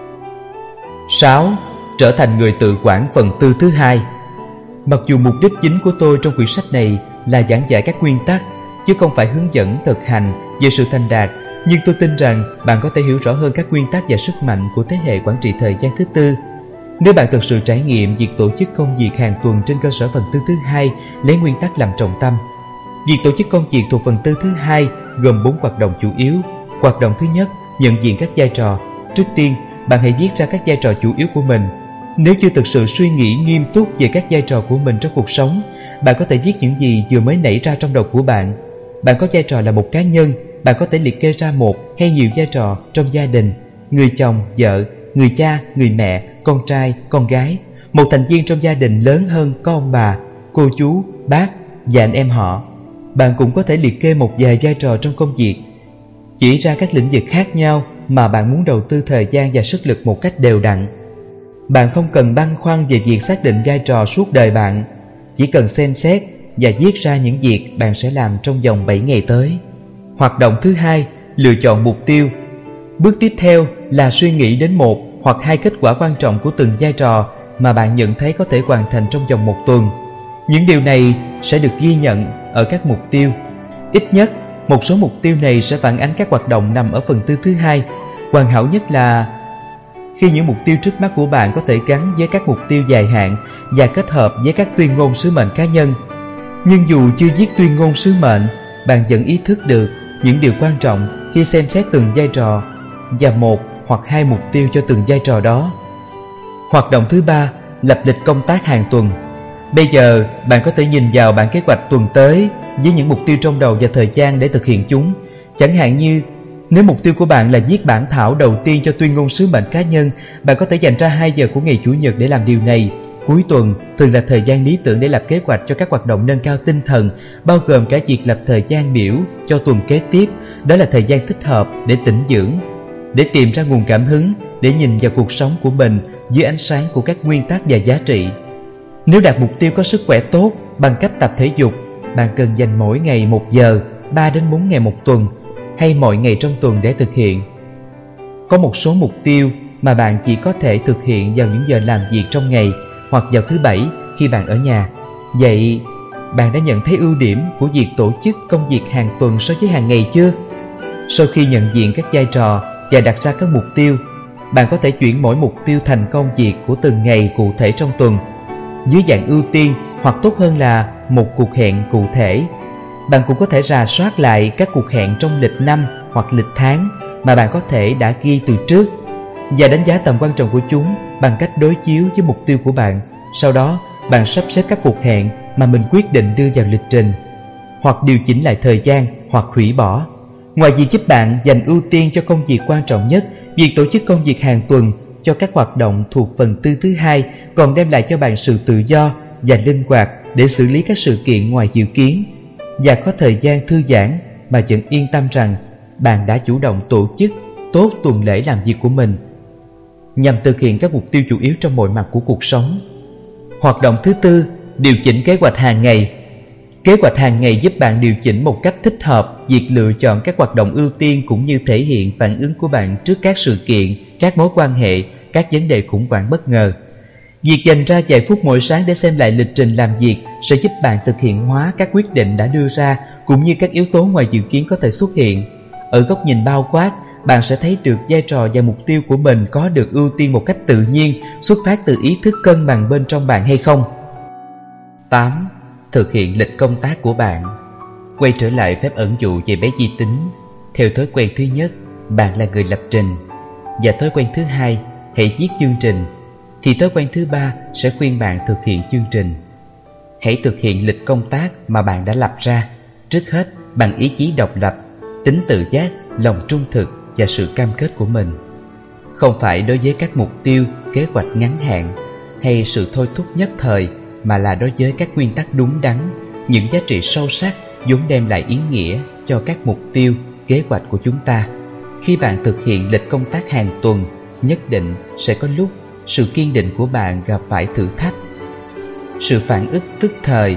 6. Trở thành người tự quản phần tư thứ hai. Mặc dù mục đích chính của tôi trong quyển sách này là giảng dạy các nguyên tắc, chứ không phải hướng dẫn thực hành về sự thành đạt, nhưng tôi tin rằng bạn có thể hiểu rõ hơn các nguyên tắc và sức mạnh của thế hệ quản trị thời gian thứ tư nếu bạn thực sự trải nghiệm việc tổ chức công việc hàng tuần trên cơ sở phần tư thứ hai lấy nguyên tắc làm trọng tâm. Việc tổ chức công việc thuộc phần tư thứ hai gồm 4 hoạt động chủ yếu. Hoạt động thứ nhất, nhận diện các vai trò. Trước tiên, bạn hãy viết ra các vai trò chủ yếu của mình. Nếu chưa thực sự suy nghĩ nghiêm túc về các vai trò của mình trong cuộc sống, bạn có thể viết những gì vừa mới nảy ra trong đầu của bạn. Bạn có vai trò là một cá nhân, bạn có thể liệt kê ra một hay nhiều vai trò trong gia đình: người chồng, vợ, người cha, người mẹ, con trai, con gái. Một thành viên trong gia đình lớn hơn có ông bà, cô chú, bác và anh em họ. Bạn cũng có thể liệt kê một vài vai trò trong công việc, chỉ ra các lĩnh vực khác nhau mà bạn muốn đầu tư thời gian và sức lực một cách đều đặn. Bạn không cần băn khoăn về việc xác định vai trò suốt đời bạn, chỉ cần xem xét và viết ra những việc bạn sẽ làm trong vòng 7 ngày tới. Hoạt động thứ hai, lựa chọn mục tiêu. Bước tiếp theo là suy nghĩ đến một hoặc hai kết quả quan trọng của từng vai trò mà bạn nhận thấy có thể hoàn thành trong vòng một tuần. Những điều này sẽ được ghi nhận ở các mục tiêu. Ít nhất, một số mục tiêu này sẽ phản ánh các hoạt động nằm ở phần tư thứ hai. Hoàn hảo nhất là khi những mục tiêu trước mắt của bạn có thể gắn với các mục tiêu dài hạn và kết hợp với các tuyên ngôn sứ mệnh cá nhân. Nhưng dù chưa viết tuyên ngôn sứ mệnh, bạn vẫn ý thức được những điều quan trọng khi xem xét từng vai trò và một hoặc hai mục tiêu cho từng vai trò đó. Hoạt động thứ ba, lập lịch công tác hàng tuần. Bây giờ, bạn có thể nhìn vào bản kế hoạch tuần tới với những mục tiêu trong đầu và thời gian để thực hiện chúng. Chẳng hạn như, nếu mục tiêu của bạn là viết bản thảo đầu tiên cho tuyên ngôn sứ mệnh cá nhân, bạn có thể dành ra 2 giờ của ngày Chủ nhật để làm điều này. Cuối tuần thường là thời gian lý tưởng để lập kế hoạch cho các hoạt động nâng cao tinh thần, bao gồm cả việc lập thời gian biểu cho tuần kế tiếp. Đó là thời gian thích hợp để tĩnh dưỡng, để tìm ra nguồn cảm hứng, để nhìn vào cuộc sống của mình dưới ánh sáng của các nguyên tắc và giá trị. Nếu đạt mục tiêu có sức khỏe tốt bằng cách tập thể dục, bạn cần dành mỗi ngày 1 giờ. 3 đến 4 ngày một tuần hay mọi ngày trong tuần để thực hiện. Có một số mục tiêu mà bạn chỉ có thể thực hiện vào những giờ làm việc trong ngày hoặc vào thứ Bảy khi bạn ở nhà. Vậy, bạn đã nhận thấy ưu điểm của việc tổ chức công việc hàng tuần so với hàng ngày chưa? Sau khi nhận diện các vai trò và đặt ra các mục tiêu, bạn có thể chuyển mỗi mục tiêu thành công việc của từng ngày cụ thể trong tuần dưới dạng ưu tiên, hoặc tốt hơn là một cuộc hẹn cụ thể. Bạn cũng có thể rà soát lại các cuộc hẹn trong lịch năm hoặc lịch tháng mà bạn có thể đã ghi từ trước và đánh giá tầm quan trọng của chúng bằng cách đối chiếu với mục tiêu của bạn. Sau đó, bạn sắp xếp các cuộc hẹn mà mình quyết định đưa vào lịch trình, hoặc điều chỉnh lại thời gian hoặc hủy bỏ. Ngoài việc giúp bạn dành ưu tiên cho công việc quan trọng nhất, việc tổ chức công việc hàng tuần cho các hoạt động thuộc phần tư thứ hai còn đem lại cho bạn sự tự do và linh hoạt để xử lý các sự kiện ngoài dự kiến, và có thời gian thư giãn mà vẫn yên tâm rằng bạn đã chủ động tổ chức tốt tuần lễ làm việc của mình nhằm thực hiện các mục tiêu chủ yếu trong mọi mặt của cuộc sống. Hoạt động thứ tư, điều chỉnh kế hoạch hàng ngày. Kế hoạch hàng ngày giúp bạn điều chỉnh một cách thích hợp việc lựa chọn các hoạt động ưu tiên cũng như thể hiện phản ứng của bạn trước các sự kiện, các mối quan hệ, các vấn đề khủng hoảng bất ngờ. Việc dành ra vài phút mỗi sáng để xem lại lịch trình làm việc sẽ giúp bạn thực hiện hóa các quyết định đã đưa ra cũng như các yếu tố ngoài dự kiến có thể xuất hiện. Ở góc nhìn bao quát, bạn sẽ thấy được vai trò và mục tiêu của mình có được ưu tiên một cách tự nhiên, xuất phát từ ý thức cân bằng bên trong bạn hay không. 8. Thực hiện lịch công tác của bạn. Quay trở lại phép ẩn dụ về bé vi tính. Theo thói quen thứ nhất, bạn là người lập trình, và thói quen thứ hai, hãy viết chương trình, thì thói quen thứ ba sẽ khuyên bạn thực hiện chương trình. Hãy thực hiện lịch công tác mà bạn đã lập ra, trước hết bằng ý chí độc lập, tính tự giác, lòng trung thực và sự cam kết của mình. Không phải đối với các mục tiêu, kế hoạch ngắn hạn hay sự thôi thúc nhất thời, mà là đối với các nguyên tắc đúng đắn, những giá trị sâu sắc vốn đem lại ý nghĩa cho các mục tiêu, kế hoạch của chúng ta. Khi bạn thực hiện lịch công tác hàng tuần, nhất định sẽ có lúc sự kiên định của bạn gặp phải thử thách. Sự phản ứng tức thời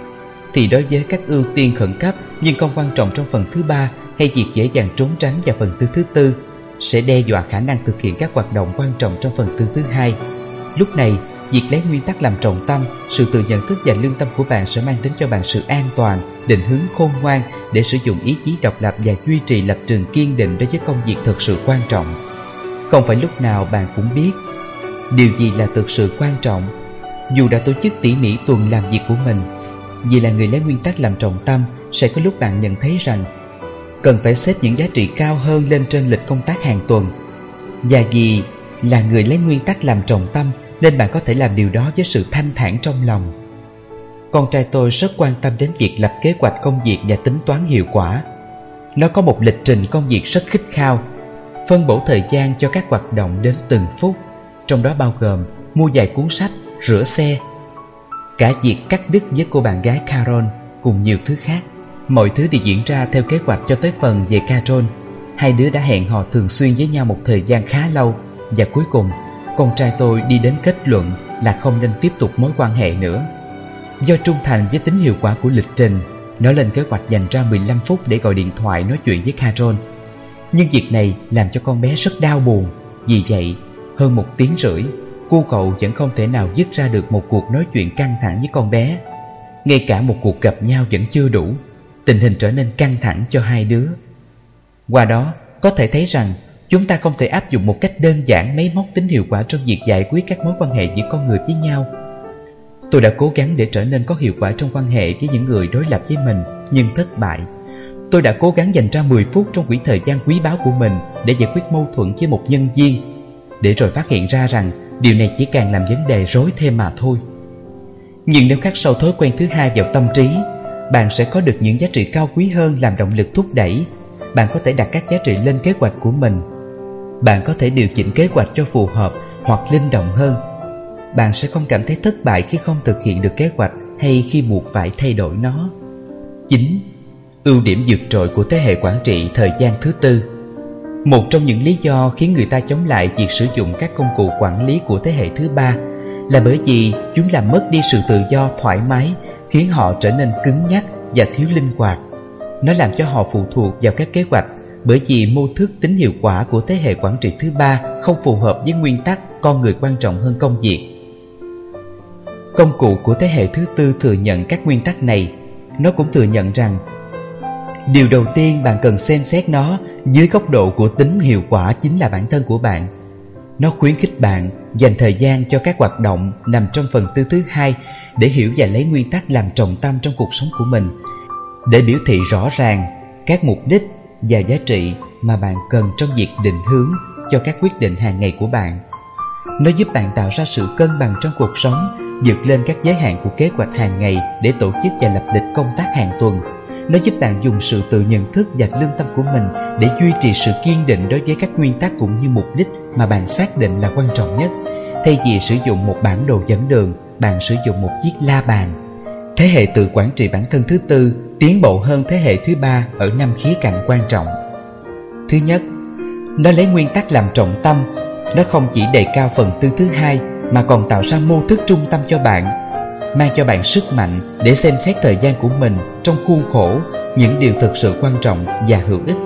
thì đối với các ưu tiên khẩn cấp nhưng không quan trọng trong phần thứ ba, hay việc dễ dàng trốn tránh vào phần tư thứ tư, sẽ đe dọa khả năng thực hiện các hoạt động quan trọng trong phần tư thứ hai. Lúc này, việc lấy nguyên tắc làm trọng tâm, sự tự nhận thức và lương tâm của bạn sẽ mang đến cho bạn sự an toàn, định hướng khôn ngoan để sử dụng ý chí độc lập và duy trì lập trường kiên định đối với công việc thực sự quan trọng. Không phải lúc nào bạn cũng biết điều gì là thực sự quan trọng. Dù đã tổ chức tỉ mỉ tuần làm việc của mình, vì là người lấy nguyên tắc làm trọng tâm, sẽ có lúc bạn nhận thấy rằng cần phải xếp những giá trị cao hơn lên trên lịch công tác hàng tuần. Và vì là người lấy nguyên tắc làm trọng tâm, nên bạn có thể làm điều đó với sự thanh thản trong lòng. Con trai tôi rất quan tâm đến việc lập kế hoạch công việc và tính toán hiệu quả. Nó có một lịch trình công việc rất khít khao, phân bổ thời gian cho các hoạt động đến từng phút, trong đó bao gồm mua vài cuốn sách, rửa xe, cả việc cắt đứt với cô bạn gái Carol cùng nhiều thứ khác. Mọi thứ đều diễn ra theo kế hoạch cho tới phần về Carol. Hai đứa đã hẹn hò thường xuyên với nhau một thời gian khá lâu, và cuối cùng con trai tôi đi đến kết luận là không nên tiếp tục mối quan hệ nữa. Do trung thành với tính hiệu quả của lịch trình, nó lên kế hoạch dành ra 15 phút để gọi điện thoại nói chuyện với Carol. Nhưng việc này làm cho con bé rất đau buồn. Vì vậy, hơn 1 tiếng rưỡi, cô cậu vẫn không thể nào dứt ra được một cuộc nói chuyện căng thẳng với con bé. Ngay cả một cuộc gặp nhau vẫn chưa đủ. Tình hình trở nên căng thẳng cho hai đứa. Qua đó, có thể thấy rằng chúng ta không thể áp dụng một cách đơn giản máy móc tính hiệu quả trong việc giải quyết các mối quan hệ giữa con người với nhau. Tôi đã cố gắng để trở nên có hiệu quả trong quan hệ với những người đối lập với mình, nhưng thất bại. Tôi đã cố gắng dành ra 10 phút trong quỹ thời gian quý báu của mình để giải quyết mâu thuẫn với một nhân viên, để rồi phát hiện ra rằng điều này chỉ càng làm vấn đề rối thêm mà thôi. Nhưng nếu khắc sâu thói quen thứ hai vào tâm trí, bạn sẽ có được những giá trị cao quý hơn làm động lực thúc đẩy. Bạn có thể đặt các giá trị lên kế hoạch của mình. Bạn có thể điều chỉnh kế hoạch cho phù hợp hoặc linh động hơn. Bạn sẽ không cảm thấy thất bại khi không thực hiện được kế hoạch hay khi buộc phải thay đổi nó. 9. Ưu điểm vượt trội của thế hệ quản trị thời gian thứ tư. Một trong những lý do khiến người ta chống lại việc sử dụng các công cụ quản lý của thế hệ thứ ba là bởi vì chúng làm mất đi sự tự do thoải mái, khiến họ trở nên cứng nhắc và thiếu linh hoạt. Nó làm cho họ phụ thuộc vào các kế hoạch, bởi vì mô thức tính hiệu quả của thế hệ quản trị thứ ba không phù hợp với nguyên tắc con người quan trọng hơn công việc. Công cụ của thế hệ thứ tư thừa nhận các nguyên tắc này. Nó cũng thừa nhận rằng điều đầu tiên bạn cần xem xét nó dưới góc độ của tính hiệu quả chính là bản thân của bạn. Nó khuyến khích bạn dành thời gian cho các hoạt động nằm trong phần tư thứ hai để hiểu và lấy nguyên tắc làm trọng tâm trong cuộc sống của mình, để biểu thị rõ ràng các mục đích và giá trị mà bạn cần trong việc định hướng cho các quyết định hàng ngày của bạn. Nó giúp bạn tạo ra sự cân bằng trong cuộc sống, vượt lên các giới hạn của kế hoạch hàng ngày để tổ chức và lập lịch công tác hàng tuần. Nó giúp bạn dùng sự tự nhận thức và lương tâm của mình để duy trì sự kiên định đối với các nguyên tắc cũng như mục đích mà bạn xác định là quan trọng nhất. Thay vì sử dụng một bản đồ dẫn đường, bạn sử dụng một chiếc la bàn. Thế hệ tự quản trị bản thân thứ tư tiến bộ hơn thế hệ thứ ba ở 5 khía cạnh quan trọng. Thứ nhất, nó lấy nguyên tắc làm trọng tâm. Nó không chỉ đề cao phần tư thứ hai mà còn tạo ra mô thức trung tâm cho bạn, mang cho bạn sức mạnh để xem xét thời gian của mình trong khuôn khổ những điều thực sự quan trọng và hữu ích.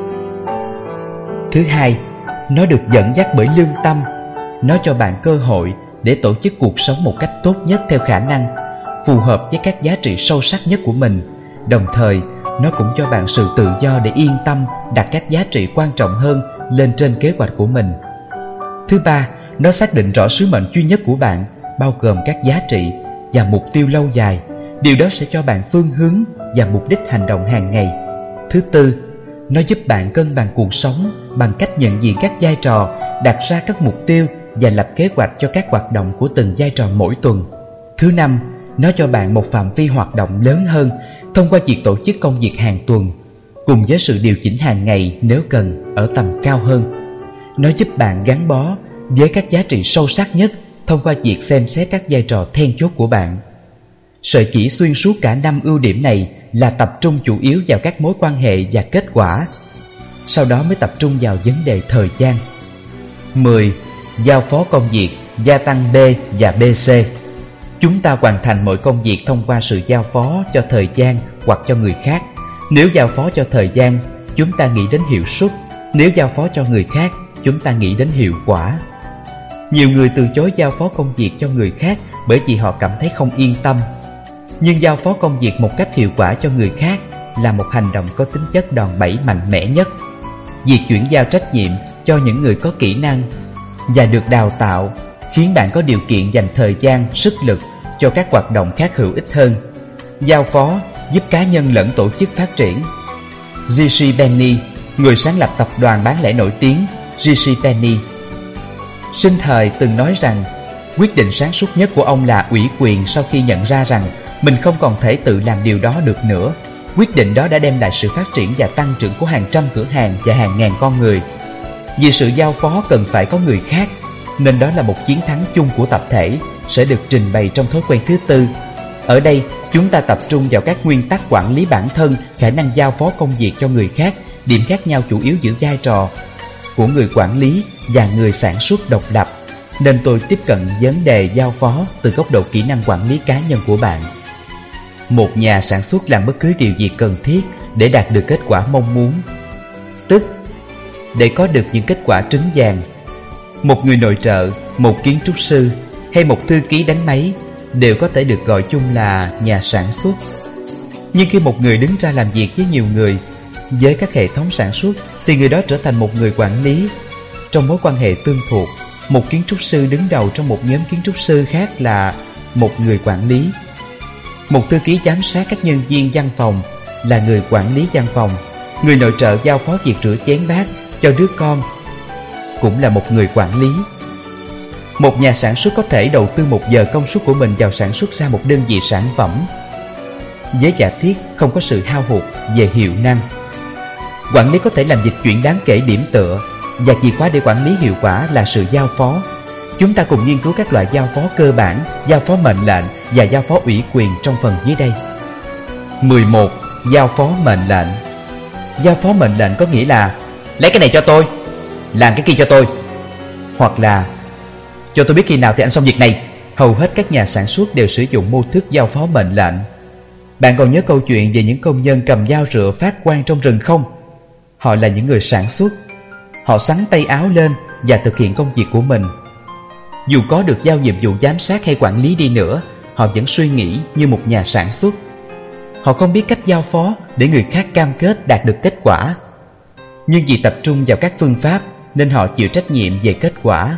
Thứ hai, nó được dẫn dắt bởi lương tâm. Nó cho bạn cơ hội để tổ chức cuộc sống một cách tốt nhất theo khả năng, phù hợp với các giá trị sâu sắc nhất của mình. Đồng thời, nó cũng cho bạn sự tự do để yên tâm đặt các giá trị quan trọng hơn lên trên kế hoạch của mình. Thứ ba, nó xác định rõ sứ mệnh duy nhất của bạn, bao gồm các giá trị và mục tiêu lâu dài. Điều đó sẽ cho bạn phương hướng và mục đích hành động hàng ngày. Thứ tư, nó giúp bạn cân bằng cuộc sống bằng cách nhận diện các vai trò, đặt ra các mục tiêu và lập kế hoạch cho các hoạt động của từng vai trò mỗi tuần. Thứ năm, nó cho bạn một phạm vi hoạt động lớn hơn thông qua việc tổ chức công việc hàng tuần, cùng với sự điều chỉnh hàng ngày nếu cần ở tầm cao hơn. Nó giúp bạn gắn bó với các giá trị sâu sắc nhất thông qua việc xem xét các vai trò then chốt của bạn. Sợi chỉ xuyên suốt cả 5 ưu điểm này là tập trung chủ yếu vào các mối quan hệ và kết quả, sau đó mới tập trung vào vấn đề thời gian. 10. Giao phó công việc, gia tăng B và BC. Chúng ta hoàn thành mọi công việc thông qua sự giao phó cho thời gian hoặc cho người khác. Nếu giao phó cho thời gian, chúng ta nghĩ đến hiệu suất. Nếu giao phó cho người khác, chúng ta nghĩ đến hiệu quả. Nhiều người từ chối giao phó công việc cho người khác bởi vì họ cảm thấy không yên tâm. Nhưng giao phó công việc một cách hiệu quả cho người khác là một hành động có tính chất đòn bẩy mạnh mẽ nhất. Việc chuyển giao trách nhiệm cho những người có kỹ năng và được đào tạo khiến bạn có điều kiện dành thời gian, sức lực cho các hoạt động khác hữu ích hơn. Giao phó giúp cá nhân lẫn tổ chức phát triển. J.C. Penney, người sáng lập tập đoàn bán lẻ nổi tiếng J.C. Penney, sinh thời từng nói rằng quyết định sáng suốt nhất của ông là ủy quyền sau khi nhận ra rằng mình không còn thể tự làm điều đó được nữa. Quyết định đó đã đem lại sự phát triển và tăng trưởng của hàng trăm cửa hàng và hàng ngàn con người. Vì sự giao phó cần phải có người khác, nên đó là một chiến thắng chung của tập thể, sẽ được trình bày trong thói quen thứ tư. Ở đây, chúng ta tập trung vào các nguyên tắc quản lý bản thân, khả năng giao phó công việc cho người khác. Điểm khác nhau chủ yếu giữa vai trò của người quản lý và người sản xuất độc lập, nên tôi tiếp cận vấn đề giao phó từ góc độ kỹ năng quản lý cá nhân của bạn. Một nhà sản xuất làm bất cứ điều gì cần thiết để đạt được kết quả mong muốn, tức để có được những kết quả trứng vàng. Một người nội trợ, một kiến trúc sư hay một thư ký đánh máy đều có thể được gọi chung là nhà sản xuất. Nhưng khi một người đứng ra làm việc với nhiều người, với các hệ thống sản xuất, thì người đó trở thành một người quản lý. Trong mối quan hệ tương thuộc, một kiến trúc sư đứng đầu trong một nhóm kiến trúc sư khác là một người quản lý. Một thư ký giám sát các nhân viên văn phòng là người quản lý văn phòng. Người nội trợ giao phó việc rửa chén bát cho đứa con cũng là một người quản lý. Một nhà sản xuất có thể đầu tư 1 giờ công suất của mình vào sản xuất ra một đơn vị sản phẩm với giả thiết không có sự hao hụt về hiệu năng. Quản lý có thể làm dịch chuyển đáng kể điểm tựa, và chìa khóa để quản lý hiệu quả là sự giao phó. Chúng ta cùng nghiên cứu các loại giao phó cơ bản, giao phó mệnh lệnh và giao phó ủy quyền trong phần dưới đây. 11. Giao phó mệnh lệnh. Giao phó mệnh lệnh có nghĩa là lấy cái này cho tôi, làm cái kia cho tôi, hoặc là cho tôi biết khi nào thì anh xong việc này. Hầu hết các nhà sản xuất đều sử dụng mô thức giao phó mệnh lệnh. Bạn còn nhớ câu chuyện về những công nhân cầm dao rựa phát quang trong rừng không? Họ là những người sản xuất. Họ xắn tay áo lên và thực hiện công việc của mình. Dù có được giao nhiệm vụ giám sát hay quản lý đi nữa, họ vẫn suy nghĩ như một nhà sản xuất. Họ không biết cách giao phó để người khác cam kết đạt được kết quả. Nhưng vì tập trung vào các phương pháp nên họ chịu trách nhiệm về kết quả.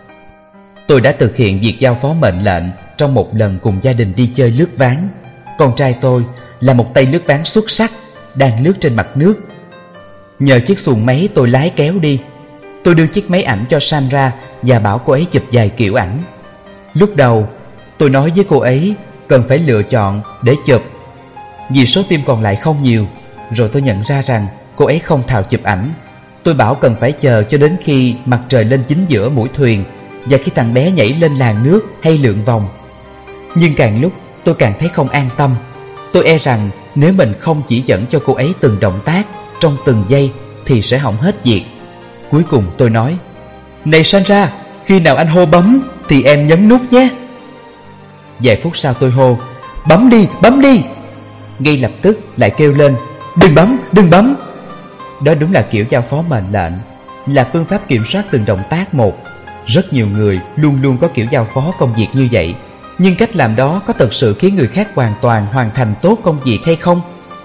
Tôi đã thực hiện việc giao phó mệnh lệnh trong một lần cùng gia đình đi chơi lướt ván. Con trai tôi là một tay lướt ván xuất sắc, đang lướt trên mặt nước. Nhờ chiếc xuồng máy tôi lái kéo đi. Tôi đưa chiếc máy ảnh cho Sandra và bảo cô ấy chụp vài kiểu ảnh. Lúc đầu tôi nói với cô ấy cần phải lựa chọn để chụp, vì số phim còn lại không nhiều. Rồi tôi nhận ra rằng cô ấy không thạo chụp ảnh. Tôi bảo cần phải chờ cho đến khi mặt trời lên chính giữa mũi thuyền và khi thằng bé nhảy lên làn nước hay lượn vòng. Nhưng càng lúc tôi càng thấy không an tâm. Tôi e rằng nếu mình không chỉ dẫn cho cô ấy từng động tác trong từng giây thì sẽ hỏng hết việc. Cuối cùng tôi nói: "Này Sandra, khi nào anh hô bấm thì em nhấn nút nhé." Vài phút sau tôi hô: "Bấm đi, bấm đi." Ngay lập tức lại kêu lên: "Đừng bấm, đừng bấm." Đó đúng là kiểu giao phó mệnh lệnh, là phương pháp kiểm soát từng động tác một. Rất nhiều người luôn luôn có kiểu giao phó công việc như vậy. Nhưng cách làm đó có thực sự khiến người khác hoàn toàn hoàn thành tốt công việc hay không?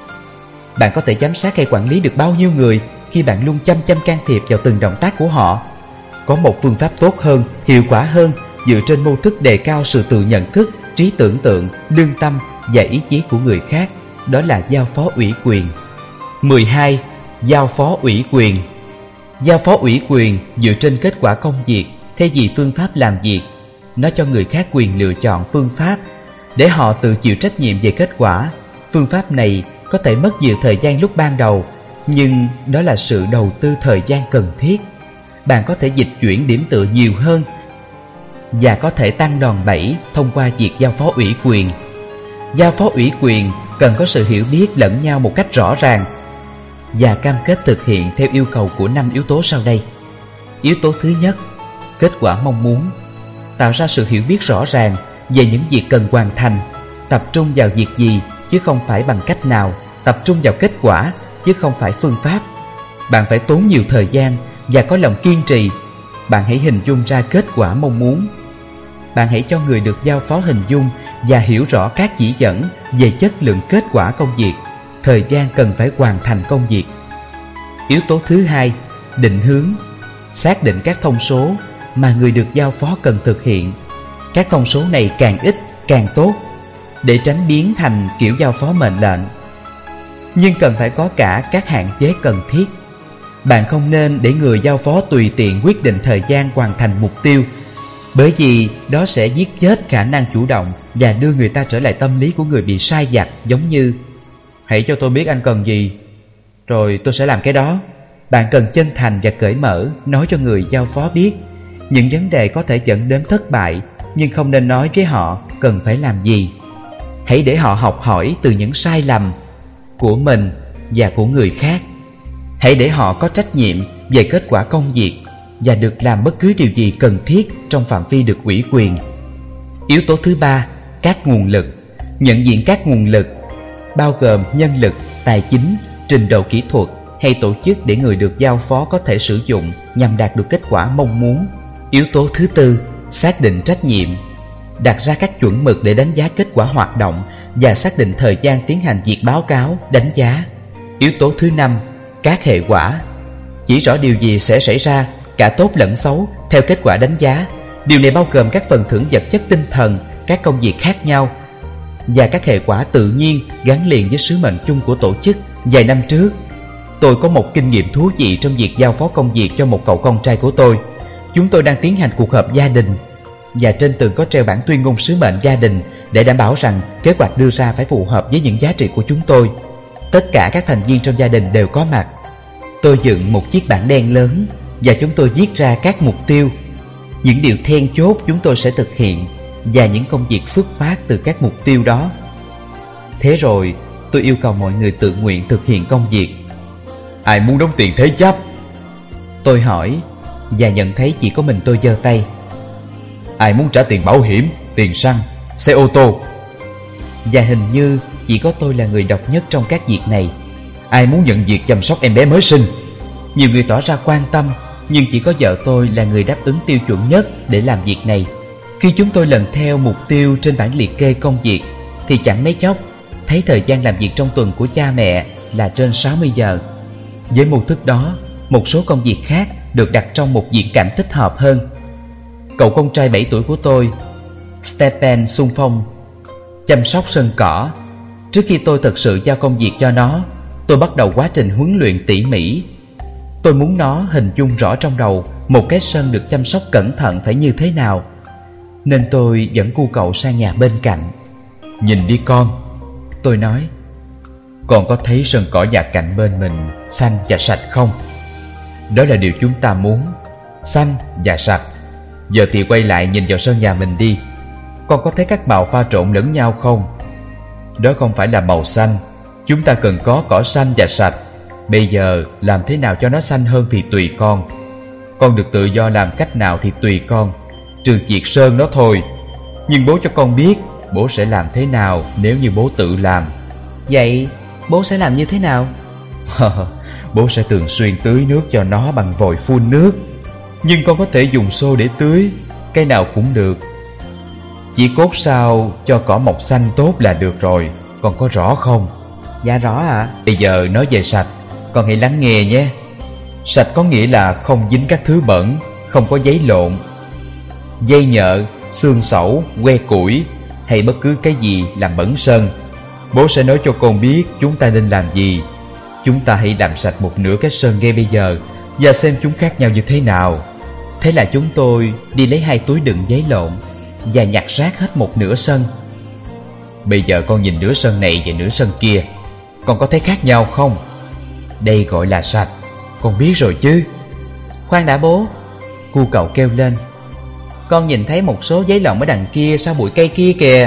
Bạn có thể giám sát hay quản lý được bao nhiêu người khi bạn luôn chăm chăm can thiệp vào từng động tác của họ? Có một phương pháp tốt hơn, hiệu quả hơn, dựa trên mô thức đề cao sự tự nhận thức, trí tưởng tượng, lương tâm và ý chí của người khác. Đó là giao phó ủy quyền. 12. Giao phó ủy quyền. Giao phó ủy quyền dựa trên kết quả công việc thay vì phương pháp làm việc. Nó cho người khác quyền lựa chọn phương pháp để họ tự chịu trách nhiệm về kết quả. Phương pháp này có thể mất nhiều thời gian lúc ban đầu, nhưng đó là sự đầu tư thời gian cần thiết. Bạn có thể dịch chuyển điểm tựa nhiều hơn và có thể tăng đòn bẩy thông qua việc giao phó ủy quyền. Giao phó ủy quyền cần có sự hiểu biết lẫn nhau một cách rõ ràng và cam kết thực hiện theo yêu cầu của 5 yếu tố sau đây. Yếu tố thứ nhất, kết quả mong muốn. Tạo ra sự hiểu biết rõ ràng về những việc cần hoàn thành. Tập trung vào việc gì chứ không phải bằng cách nào. Tập trung vào kết quả chứ không phải phương pháp. Bạn phải tốn nhiều thời gian và có lòng kiên trì. Bạn hãy hình dung ra kết quả mong muốn. Bạn hãy cho người được giao phó hình dung và hiểu rõ các chỉ dẫn về chất lượng kết quả công việc, thời gian cần phải hoàn thành công việc. Yếu tố thứ hai, định hướng. Xác định các thông số mà người được giao phó cần thực hiện. Các thông số này càng ít càng tốt, để tránh biến thành kiểu giao phó mệnh lệnh. Nhưng cần phải có cả các hạn chế cần thiết. Bạn không nên để người giao phó tùy tiện quyết định thời gian hoàn thành mục tiêu, bởi vì đó sẽ giết chết khả năng chủ động và đưa người ta trở lại tâm lý của người bị sai vặt, giống như: "Hãy cho tôi biết anh cần gì, rồi tôi sẽ làm cái đó." Bạn cần chân thành và cởi mở nói cho người giao phó biết những vấn đề có thể dẫn đến thất bại, nhưng không nên nói với họ cần phải làm gì. Hãy để họ học hỏi từ những sai lầm của mình và của người khác. Hãy để họ có trách nhiệm về kết quả công việc và được làm bất cứ điều gì cần thiết trong phạm vi được ủy quyền. Yếu tố thứ ba, các nguồn lực. Nhận diện các nguồn lực, bao gồm nhân lực, tài chính, trình độ kỹ thuật hay tổ chức để người được giao phó có thể sử dụng nhằm đạt được kết quả mong muốn. Yếu tố thứ tư, xác định trách nhiệm. Đặt ra các chuẩn mực để đánh giá kết quả hoạt động và xác định thời gian tiến hành việc báo cáo, đánh giá. Yếu tố thứ năm, các hệ quả. Chỉ rõ điều gì sẽ xảy ra, cả tốt lẫn xấu, theo kết quả đánh giá. Điều này bao gồm các phần thưởng vật chất, tinh thần, các công việc khác nhau và các hệ quả tự nhiên gắn liền với sứ mệnh chung của tổ chức. Vài năm trước, tôi có một kinh nghiệm thú vị trong việc giao phó công việc cho một cậu con trai của tôi. Chúng tôi đang tiến hành cuộc họp gia đình và trên tường có treo bản tuyên ngôn sứ mệnh gia đình để đảm bảo rằng kế hoạch đưa ra phải phù hợp với những giá trị của chúng tôi. Tất cả các thành viên trong gia đình đều có mặt. Tôi dựng một chiếc bảng đen lớn và chúng tôi viết ra các mục tiêu, những điều then chốt chúng tôi sẽ thực hiện và những công việc xuất phát từ các mục tiêu đó. Thế rồi tôi yêu cầu mọi người tự nguyện thực hiện công việc. Ai muốn đóng tiền thế chấp? Tôi hỏi và nhận thấy chỉ có mình tôi giơ tay. Ai muốn trả tiền bảo hiểm, tiền xăng, xe ô tô? Và hình như chỉ có tôi là người độc nhất trong các việc này. Ai muốn nhận việc chăm sóc em bé mới sinh? Nhiều người tỏ ra quan tâm, nhưng chỉ có vợ tôi là người đáp ứng tiêu chuẩn nhất để làm việc này. Khi chúng tôi lần theo mục tiêu trên bảng liệt kê công việc thì chẳng mấy chốc thấy thời gian làm việc trong tuần của cha mẹ là trên 60 giờ. Với mô thức đó, một số công việc khác được đặt trong một viễn cảnh thích hợp hơn. Cậu con trai 7 tuổi của tôi, Stephen xung phong chăm sóc sân cỏ. Trước khi tôi thực sự giao công việc cho nó, tôi bắt đầu quá trình huấn luyện tỉ mỉ. Tôi muốn nó hình dung rõ trong đầu một cái sân được chăm sóc cẩn thận phải như thế nào, nên tôi dẫn cu cậu sang nhà bên cạnh. Nhìn đi con, tôi nói. Con có thấy sân cỏ nhà cạnh bên mình xanh và sạch không? Đó là điều chúng ta muốn, xanh và sạch. Giờ thì quay lại nhìn vào sân nhà mình đi. Con có thấy các màu pha trộn lẫn nhau không? Đó không phải là màu xanh. Chúng ta cần có cỏ xanh và sạch. Bây giờ làm thế nào cho nó xanh hơn thì tùy con. Con được tự do làm cách nào thì tùy con, trừ việc sơn nó thôi. Nhưng bố cho con biết bố sẽ làm thế nào nếu như bố tự làm. Vậy bố sẽ làm như thế nào? Bố sẽ thường xuyên tưới nước cho nó bằng vòi phun nước. Nhưng con có thể dùng xô để tưới, cái nào cũng được. Chỉ cốt sao cho cỏ mọc xanh tốt là được rồi. Con có rõ không? Dạ rõ ạ. Bây giờ nói về sạch, con hãy lắng nghe nhé. Sạch có nghĩa là không dính các thứ bẩn, không có giấy lộn, dây nhợ, xương sẩu, que củi hay bất cứ cái gì làm bẩn sân. Bố sẽ nói cho con biết chúng ta nên làm gì. Chúng ta hãy làm sạch một nửa cái sân ngay bây giờ và xem chúng khác nhau như thế nào. Thế là chúng tôi đi lấy 2 túi đựng giấy lộn và nhặt rác hết một nửa sân. Bây giờ con nhìn nửa sân này và nửa sân kia, con có thấy khác nhau không? Đây gọi là sạch, con biết rồi chứ. Khoan đã bố, cu cậu kêu lên. Con nhìn thấy một số giấy lộn ở đằng kia sau bụi cây kia kìa.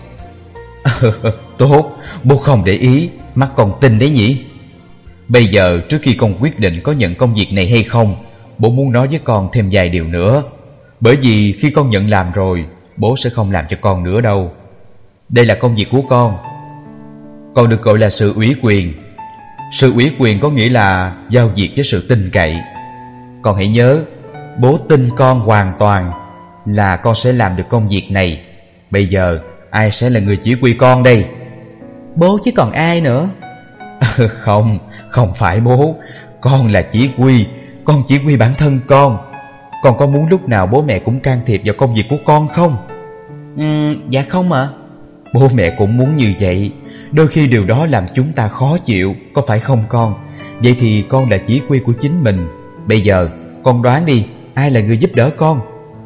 Tốt, bố không để ý, mắt con tin đấy nhỉ. Bây giờ trước khi con quyết định có nhận công việc này hay không, bố muốn nói với con thêm vài điều nữa. Bởi vì khi con nhận làm rồi, bố sẽ không làm cho con nữa đâu. Đây là công việc của con. Con được gọi là sự ủy quyền. Sự ủy quyền có nghĩa là giao việc với sự tin cậy. Con hãy nhớ, bố tin con hoàn toàn là con sẽ làm được công việc này. Bây giờ ai sẽ là người chỉ huy con đây? Bố chứ còn ai nữa. Không, không phải bố. Con là chỉ huy. Con chỉ huy bản thân con. Con có muốn lúc nào bố mẹ cũng can thiệp vào công việc của con không? Dạ không ạ. Bố mẹ cũng muốn như vậy. Đôi khi điều đó làm chúng ta khó chịu, có phải không con? Vậy thì con là chỉ huy của chính mình. Bây giờ con đoán đi, ai là người giúp đỡ con?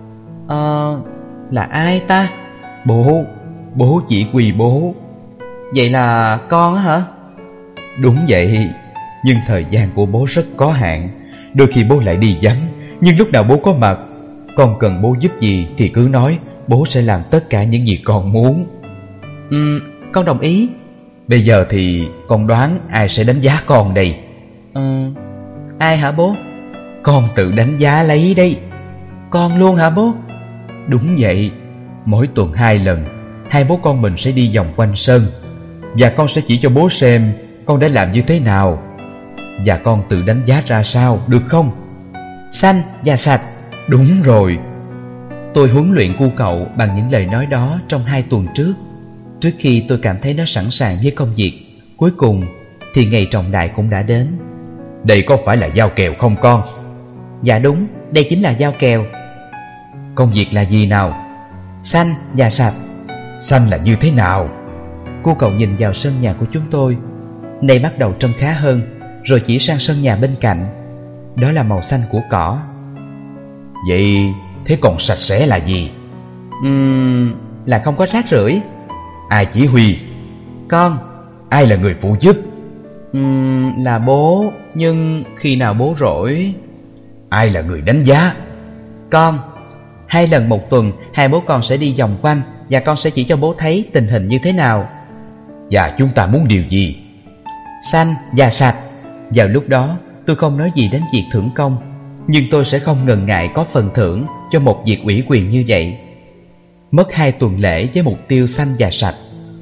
Là ai ta? Bố chỉ huy bố. Vậy là con á hả? Đúng vậy. Nhưng thời gian của bố rất có hạn. Đôi khi bố lại đi vắng, nhưng lúc nào bố có mặt, con cần bố giúp gì thì cứ nói. Bố sẽ làm tất cả những gì con muốn. Con đồng ý. Bây giờ thì con đoán ai sẽ đánh giá con đây? Ai hả bố? Con tự đánh giá lấy đây. Con luôn hả bố? Đúng vậy. Mỗi tuần 2 lần, hai bố con mình sẽ đi vòng quanh sân, và con sẽ chỉ cho bố xem con đã làm như thế nào, và con tự đánh giá ra sao, được không? Xanh và sạch. Đúng rồi. Tôi huấn luyện cu cậu bằng những lời nói đó trong 2 tuần trước. Trước khi tôi cảm thấy nó sẵn sàng với công việc, cuối cùng thì ngày trọng đại cũng đã đến. Đây có phải là giao kèo không con? Dạ đúng, đây chính là giao kèo. Công việc là gì nào? Xanh và sạch. Xanh là như thế nào? Cô cậu nhìn vào sân nhà của chúng tôi. Này bắt đầu trông khá hơn, rồi chỉ sang sân nhà bên cạnh. Đó là màu xanh của cỏ. Vậy thế còn sạch sẽ là gì? Là không có rác rưởi. Ai chỉ huy? Con. Ai là người phụ giúp? Là bố, nhưng khi nào bố rỗi. Ai là người đánh giá? Con. 2 lần một tuần, hai bố con sẽ đi vòng quanh, và con sẽ chỉ cho bố thấy tình hình như thế nào. Và chúng ta muốn điều gì? Xanh và sạch. Vào lúc đó tôi không nói gì đến việc thưởng công, nhưng tôi sẽ không ngần ngại có phần thưởng cho một việc ủy quyền như vậy. Mất 2 tuần lễ với mục tiêu xanh và sạch,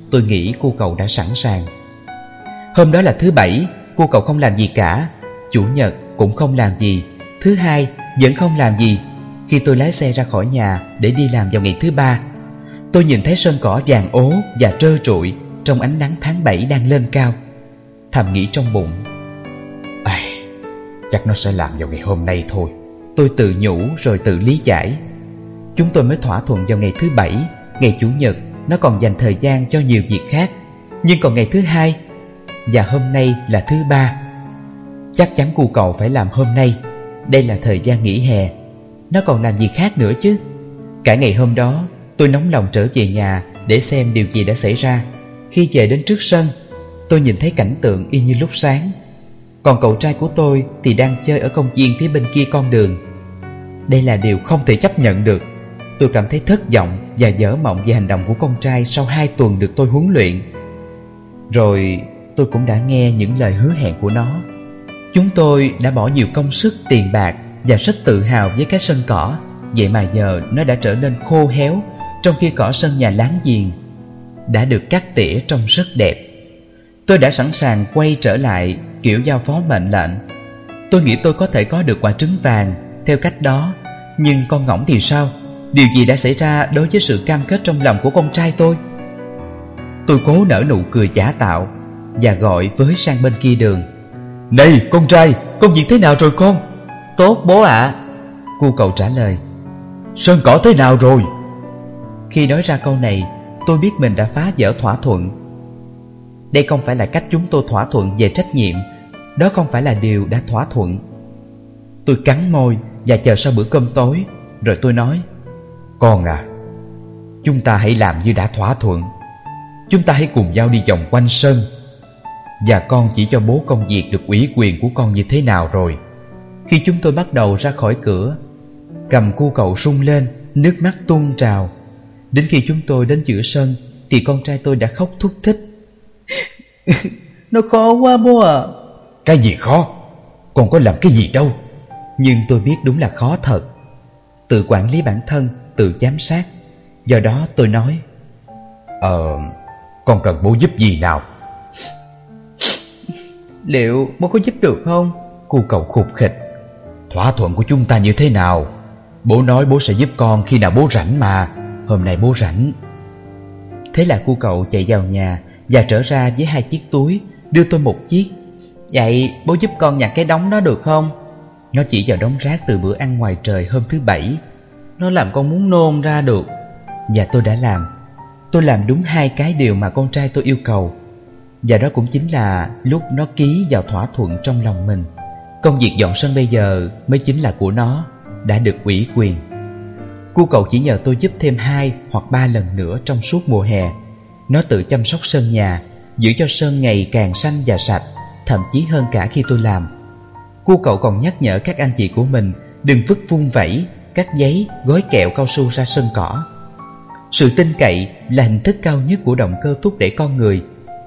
tôi nghĩ cô cậu đã sẵn sàng. Hôm đó là thứ Bảy, cô cậu không làm gì cả. Chủ nhật cũng không làm gì. Thứ Hai vẫn không làm gì. Khi tôi lái xe ra khỏi nhà để đi làm vào ngày thứ Ba, tôi nhìn thấy sân cỏ vàng ố và trơ trụi trong ánh nắng tháng 7 đang lên cao. Thầm nghĩ trong bụng, chắc nó sẽ làm vào ngày hôm nay thôi. Tôi tự nhủ rồi tự lý giải. Chúng tôi mới thỏa thuận vào ngày thứ Bảy. Ngày Chủ nhật nó còn dành thời gian cho nhiều việc khác. Nhưng còn ngày thứ Hai và hôm nay là thứ Ba, chắc chắn cô cậu phải làm hôm nay. Đây là thời gian nghỉ hè, nó còn làm gì khác nữa chứ. Cả ngày hôm đó tôi nóng lòng trở về nhà để xem điều gì đã xảy ra. Khi về đến trước sân, tôi nhìn thấy cảnh tượng y như lúc sáng. Còn cậu trai của tôi thì đang chơi ở công viên phía bên kia con đường. Đây là điều không thể chấp nhận được. Tôi cảm thấy thất vọng và dở mộng về hành động của con trai sau 2 tuần được tôi huấn luyện. Rồi tôi cũng đã nghe những lời hứa hẹn của nó. Chúng tôi đã bỏ nhiều công sức, tiền bạc và rất tự hào với cái sân cỏ. Vậy mà giờ nó đã trở nên khô héo, trong khi cỏ sân nhà láng giềng đã được cắt tỉa trông rất đẹp. Tôi đã sẵn sàng quay trở lại kiểu giao phó mệnh lệnh. Tôi nghĩ tôi có thể có được quả trứng vàng theo cách đó. Nhưng con ngỗng thì sao? Điều gì đã xảy ra đối với sự cam kết trong lòng của con trai tôi? Tôi cố nở nụ cười giả tạo và gọi với sang bên kia đường. Này con trai, công việc thế nào rồi con? Tốt bố ạ. Cô cậu trả lời. Sân cỏ thế nào rồi? Khi nói ra câu này, tôi biết mình đã phá vỡ thỏa thuận. Đây không phải là cách chúng tôi thỏa thuận về trách nhiệm. Đó không phải là điều đã thỏa thuận. Tôi cắn môi và chờ sau bữa cơm tối. Rồi tôi nói, con à, chúng ta hãy làm như đã thỏa thuận. Chúng ta hãy cùng nhau đi vòng quanh sân, và con chỉ cho bố công việc được ủy quyền của con như thế nào rồi. Khi chúng tôi bắt đầu ra khỏi cửa, cầm cô cậu rung lên, nước mắt tuôn trào. Đến khi chúng tôi đến giữa sân thì con trai tôi đã khóc thút thít. Nó khó quá bố ạ. Cái gì khó? Con có làm cái gì đâu. Nhưng tôi biết đúng là khó thật. Tự quản lý bản thân, tự giám sát. Do đó tôi nói, con cần bố giúp gì nào? Liệu bố có giúp được không? Cô cậu khục khịch. Thỏa thuận của chúng ta như thế nào? Bố nói bố sẽ giúp con khi nào bố rảnh mà. Hôm nay bố rảnh. Thế là cô cậu chạy vào nhà và trở ra với 2 chiếc túi, đưa tôi một chiếc. Vậy bố giúp con nhặt cái đống đó được không? Nó chỉ vào đống rác từ bữa ăn ngoài trời hôm thứ Bảy. Nó làm con muốn nôn ra được. Và tôi đã làm. Tôi làm đúng 2 cái điều mà con trai tôi yêu cầu. Và đó cũng chính là lúc nó ký vào thỏa thuận trong lòng mình. Công việc dọn sân bây giờ mới chính là của nó, đã được ủy quyền. Cô cậu chỉ nhờ tôi giúp thêm 2 hoặc 3 lần nữa trong suốt mùa hè. Nó tự chăm sóc sân nhà, giữ cho sân ngày càng xanh và sạch, thậm chí hơn cả khi tôi làm. Cô cậu còn nhắc nhở các anh chị của mình đừng vứt vung vẩy các giấy, gói kẹo cao su ra sân cỏ. Sự tin cậy là hình thức cao nhất của động cơ thúc đẩy con người.